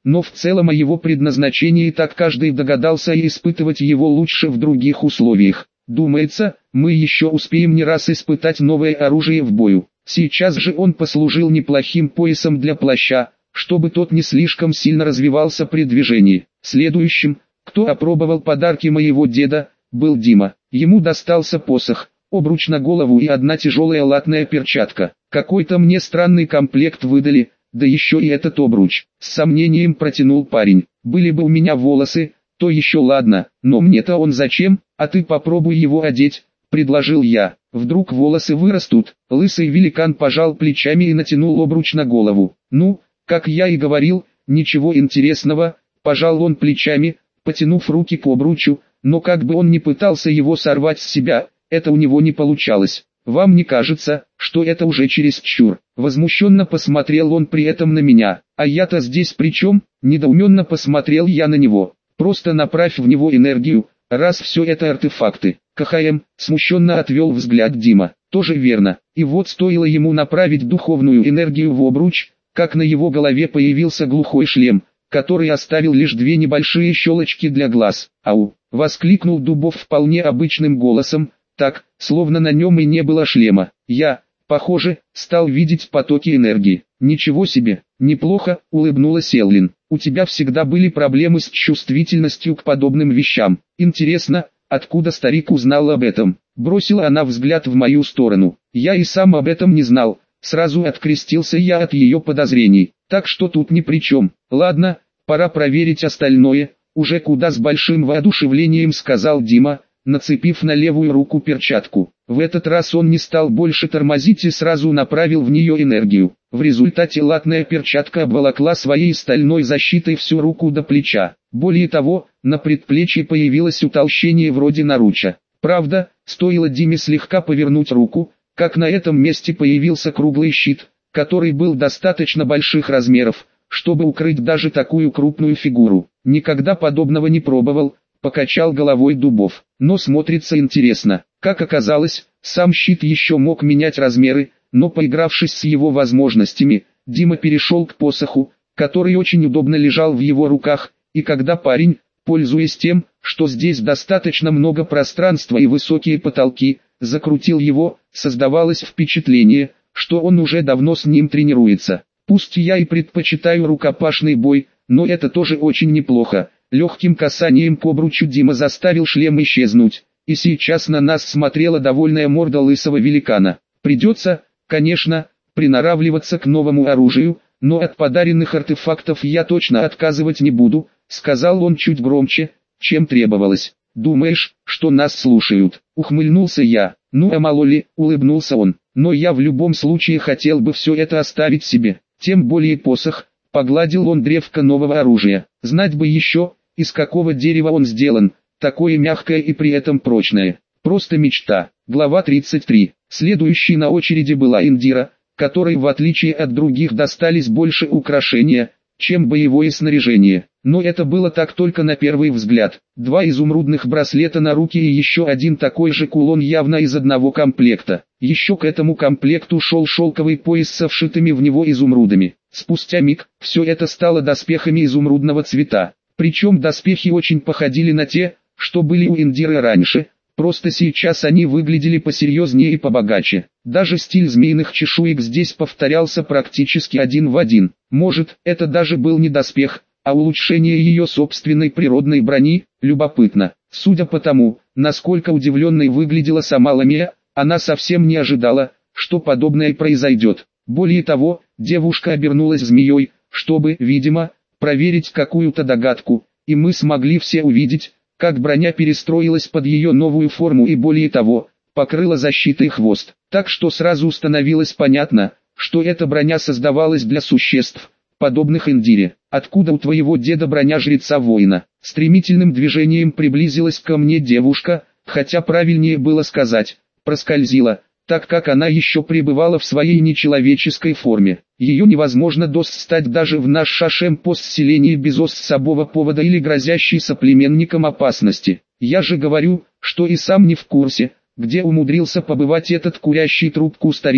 но в целом о его предназначении так каждый догадался, и испытывать его лучше в других условиях. Думается, мы еще успеем не раз испытать новое оружие в бою. Сейчас же он послужил неплохим поясом для плаща, чтобы тот не слишком сильно развивался при движении. Следующим, кто опробовал подарки моего деда, был Дима. Ему достался посох, обруч на голову и одна тяжелая латная перчатка. Какой-то мне странный комплект выдали, да еще и этот обруч. С сомнением протянул парень. Были бы у меня волосы, то еще ладно, но мне-то он зачем? А ты попробуй его одеть, предложил я. Вдруг волосы вырастут. Лысый великан пожал плечами и натянул обруч на голову. Ну, как я и говорил, ничего интересного, пожал он плечами, потянув руки к обручу, но как бы он ни пытался его сорвать с себя, это у него не получалось. Вам не кажется, что это уже чересчур? Возмущенно посмотрел он при этом на меня. А я-то здесь при чем? Недоуменно посмотрел я на него. Просто направь в него энергию, раз все это артефакты. КХМ, смущенно отвел взгляд Дима. Тоже верно. И вот стоило ему направить духовную энергию в обруч, как на его голове появился глухой шлем, который оставил лишь две небольшие щелочки для глаз. «Ау!» — воскликнул Дубов вполне обычным голосом, так, словно на нем и не было шлема. Я, похоже, стал видеть потоки энергии. «Ничего себе, неплохо», — улыбнулась Эллин. «У тебя всегда были проблемы с чувствительностью к подобным вещам. Интересно, откуда старик узнал об этом?» Бросила она взгляд в мою сторону. «Я и сам об этом не знал». Сразу открестился я от ее подозрений, так что тут ни при чем. Ладно, пора проверить остальное, уже куда с большим воодушевлением сказал Дима, нацепив на левую руку перчатку. В этот раз он не стал больше тормозить и сразу направил в нее энергию. В результате латная перчатка обволокла своей стальной защитой всю руку до плеча. Более того, на предплечье появилось утолщение вроде наруча. Правда, стоило Диме слегка повернуть руку, как на этом месте появился круглый щит, который был достаточно больших размеров, чтобы укрыть даже такую крупную фигуру. Никогда подобного не пробовал, покачал головой Дубов, но смотрится интересно. Как оказалось, сам щит еще мог менять размеры, но поигравшись с его возможностями, Дима перешел к посоху, который очень удобно лежал в его руках, и когда парень, пользуясь тем, что здесь достаточно много пространства и высокие потолки, закрутил его, создавалось впечатление, что он уже давно с ним тренируется. Пусть я и предпочитаю рукопашный бой, но это тоже очень неплохо. Легким касанием к обручу Дима заставил шлем исчезнуть, и сейчас на нас смотрела довольная морда лысого великана. Придется, конечно, приноравливаться к новому оружию, но от подаренных артефактов я точно отказывать не буду, сказал он чуть громче, чем требовалось. «Думаешь, что нас слушают?» — ухмыльнулся я. «Ну а мало ли», — улыбнулся он, — «но я в любом случае хотел бы все это оставить себе, тем более посох», — погладил он древко нового оружия. «Знать бы еще, из какого дерева он сделан, такое мягкое и при этом прочное. Просто мечта». Глава тридцать три. Следующей на очереди была Индира, которой в отличие от других достались больше украшения, чем боевое снаряжение. Но это было так только на первый взгляд. Два изумрудных браслета на руки и еще один такой же кулон явно из одного комплекта. Еще к этому комплекту шел шелковый пояс со вшитыми в него изумрудами. Спустя миг, все это стало доспехами изумрудного цвета. Причем доспехи очень походили на те, что были у Индиры раньше, просто сейчас они выглядели посерьезнее и побогаче. Даже стиль змеиных чешуек здесь повторялся практически один в один. Может, это даже был не доспех, а улучшение ее собственной природной брони. Любопытно. Судя по тому, насколько удивленной выглядела сама Ламия, она совсем не ожидала, что подобное произойдет. Более того, девушка обернулась змеей, чтобы, видимо, проверить какую-то догадку, и мы смогли все увидеть, как броня перестроилась под ее новую форму и более того, покрыла защитой хвост. Так что сразу становилось понятно, что эта броня создавалась для существ, подобных Индире. «Откуда у твоего деда броня жреца-воина?» Стремительным движением приблизилась ко мне девушка, хотя правильнее было сказать, проскользила, так как она еще пребывала в своей нечеловеческой форме. Ее невозможно достать даже в наш шашем-постселении без особого повода или грозящей соплеменникам опасности. Я же говорю, что и сам не в курсе, где умудрился побывать этот курящий трубку старик,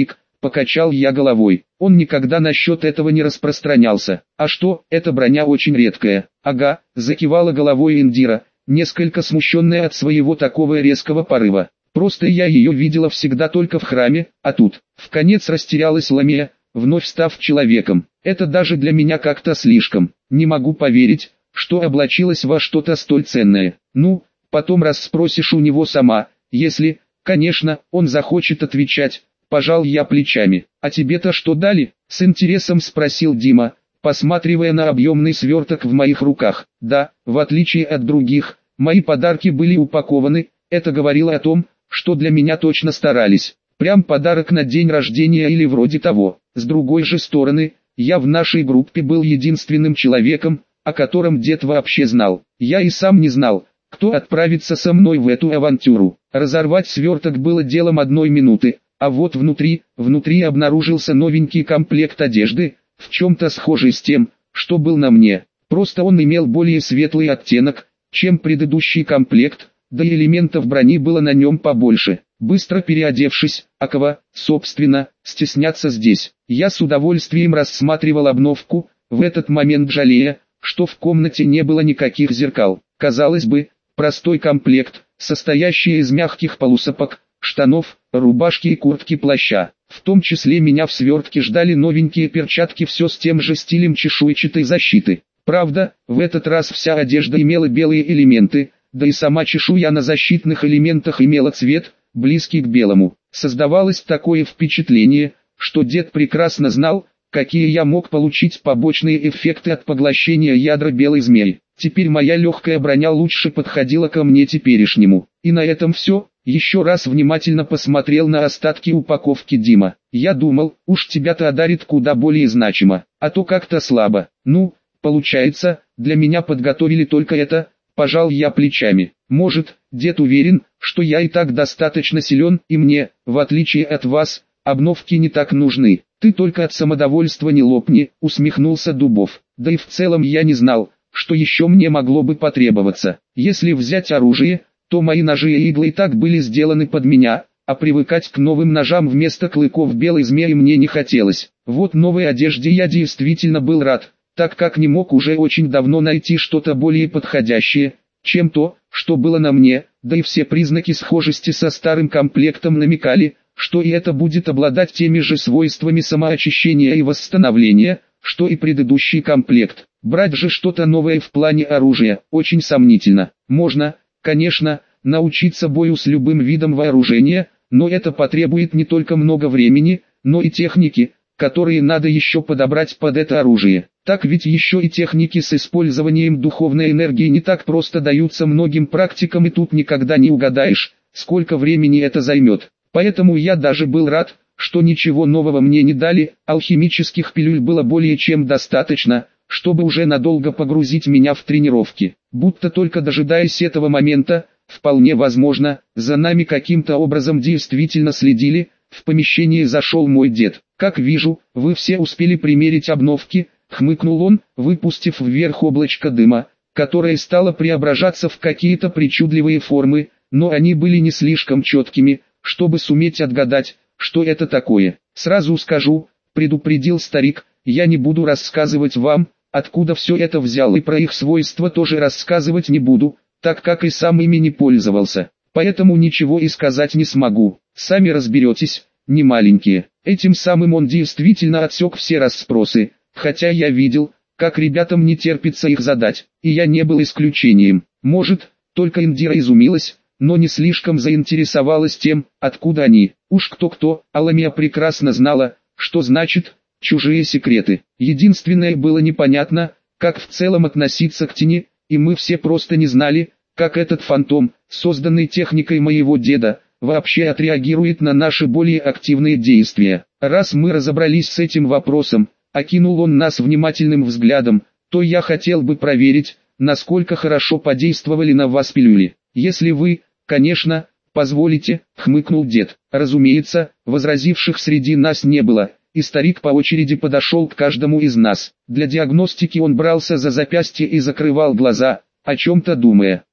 покачал я головой. Он никогда насчет этого не распространялся. А что, эта броня очень редкая. Ага, закивала головой Индира, несколько смущенная от своего такого резкого порыва. Просто я ее видела всегда только в храме, а тут, вконец растерялась Ламия, вновь став человеком. Это даже для меня как-то слишком. Не могу поверить, что облачилась во что-то столь ценное. Ну, потом расспросишь у него сама, если, конечно, он захочет отвечать. Пожал я плечами. А тебе-то что дали? С интересом спросил Дима, посматривая на объемный сверток в моих руках. Да, в отличие от других, мои подарки были упакованы, это говорило о том, что для меня точно старались. Прям подарок на день рождения или вроде того. С другой же стороны, я в нашей группе был единственным человеком, о котором дед вообще знал. Я и сам не знал, кто отправится со мной в эту авантюру. Разорвать сверток было делом одной минуты, а вот внутри, внутри обнаружился новенький комплект одежды, в чем-то схожий с тем, что был на мне. Просто он имел более светлый оттенок, чем предыдущий комплект, да и элементов брони было на нем побольше. Быстро переодевшись, а кого, собственно, стесняться здесь. Я с удовольствием рассматривал обновку, в этот момент жалея, что в комнате не было никаких зеркал. Казалось бы, простой комплект, состоящий из мягких полусапог, штанов, рубашки и куртки плаща. В том числе меня в свертке ждали новенькие перчатки, все с тем же стилем чешуйчатой защиты. Правда, в этот раз вся одежда имела белые элементы, да и сама чешуя на защитных элементах имела цвет, близкий к белому. Создавалось такое впечатление, что дед прекрасно знал, какие я мог получить побочные эффекты от поглощения ядра белой змеи. Теперь моя легкая броня лучше подходила ко мне теперешнему. И на этом все. Еще раз внимательно посмотрел на остатки упаковки Дима. Я думал, уж тебя-то одарит куда более значимо, а то как-то слабо. Ну, получается, для меня подготовили только это. Пожал я плечами. Может, дед уверен, что я и так достаточно силен, и мне, в отличие от вас, обновки не так нужны. Ты только от самодовольства не лопни, усмехнулся Дубов. Да и в целом я не знал, что еще мне могло бы потребоваться. Если взять оружие, то мои ножи и иглы и так были сделаны под меня, а привыкать к новым ножам вместо клыков белой змеи мне не хотелось. Вот новой одежде я действительно был рад, так как не мог уже очень давно найти что-то более подходящее, чем то, что было на мне, да и все признаки схожести со старым комплектом намекали, что и это будет обладать теми же свойствами самоочищения и восстановления, что и предыдущий комплект. Брать же что-то новое в плане оружия очень сомнительно. Можно, конечно, научиться бою с любым видом вооружения, но это потребует не только много времени, но и техники, которые надо еще подобрать под это оружие. Так ведь еще и техники с использованием духовной энергии не так просто даются многим практикам, и тут никогда не угадаешь, сколько времени это займет. Поэтому я даже был рад, что ничего нового мне не дали, алхимических пилюль было более чем достаточно, чтобы уже надолго погрузить меня в тренировки. Будто только дожидаясь этого момента, вполне возможно, за нами каким-то образом действительно следили. В помещение зашел мой дед. «Как вижу, вы все успели примерить обновки», — хмыкнул он, выпустив вверх облачко дыма, которое стало преображаться в какие-то причудливые формы, но они были не слишком четкими, чтобы суметь отгадать, что это такое. «Сразу скажу», — предупредил старик, — «я не буду рассказывать вам, откуда все это взял, и про их свойства тоже рассказывать не буду, так как и сам ими не пользовался. Поэтому ничего и сказать не смогу. Сами разберетесь, не маленькие». Этим самым он действительно отсек все расспросы, хотя я видел, как ребятам не терпится их задать, и я не был исключением. Может, только Индира изумилась, но не слишком заинтересовалась тем, откуда они. Уж кто-кто, а Ламия прекрасно знала, что значит «чужие секреты». Единственное было непонятно, как в целом относиться к тени, и мы все просто не знали, как этот фантом, созданный техникой моего деда, вообще отреагирует на наши более активные действия. Раз мы разобрались с этим вопросом, окинул он нас внимательным взглядом, то я хотел бы проверить, насколько хорошо подействовали на вас пилюли. Если вы, конечно, позволите, хмыкнул дед. Разумеется, возразивших среди нас не было, и старик по очереди подошел к каждому из нас. Для диагностики он брался за запястье и закрывал глаза, о чем-то думая.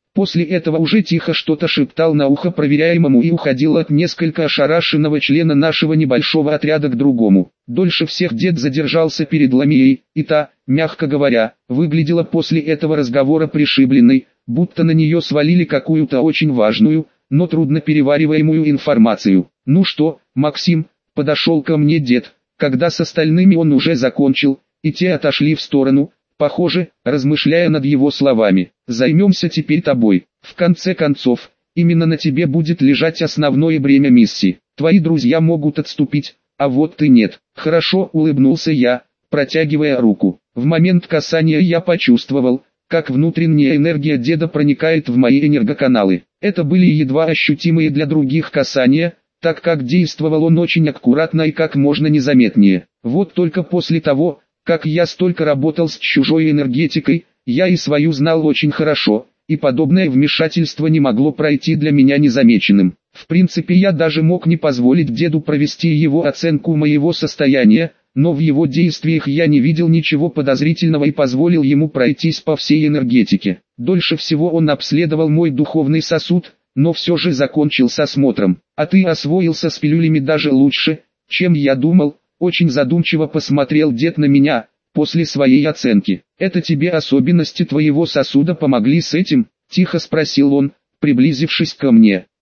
После этого уже тихо что-то шептал на ухо проверяемому и уходил от несколько ошарашенного члена нашего небольшого отряда к другому. Дольше всех дед задержался перед Ламией, и та, мягко говоря, выглядела после этого разговора пришибленной, будто на нее свалили какую-то очень важную, но трудно перевариваемую информацию. «Ну что, Максим?» — подошел ко мне дед, когда с остальными он уже закончил, и те отошли в сторону, похоже, размышляя над его словами. «Займемся теперь тобой. В конце концов, именно на тебе будет лежать основное бремя миссии. Твои друзья могут отступить, а вот ты нет». «Хорошо», — улыбнулся я, протягивая руку. В момент касания я почувствовал, как внутренняя энергия деда проникает в мои энергоканалы. Это были едва ощутимые для других касания, так как действовал он очень аккуратно и как можно незаметнее. Вот только после того, как я столько работал с чужой энергетикой, я и свою знал очень хорошо, и подобное вмешательство не могло пройти для меня незамеченным. В принципе, я даже мог не позволить деду провести его оценку моего состояния, но в его действиях я не видел ничего подозрительного и позволил ему пройтись по всей энергетике. Дольше всего он обследовал мой духовный сосуд, но все же закончил с осмотром. «А ты освоился с пилюлями даже лучше, чем я думал», — очень задумчиво посмотрел дед на меня, после своей оценки. «Это тебе особенности твоего сосуда помогли с этим?» — тихо спросил он, приблизившись ко мне.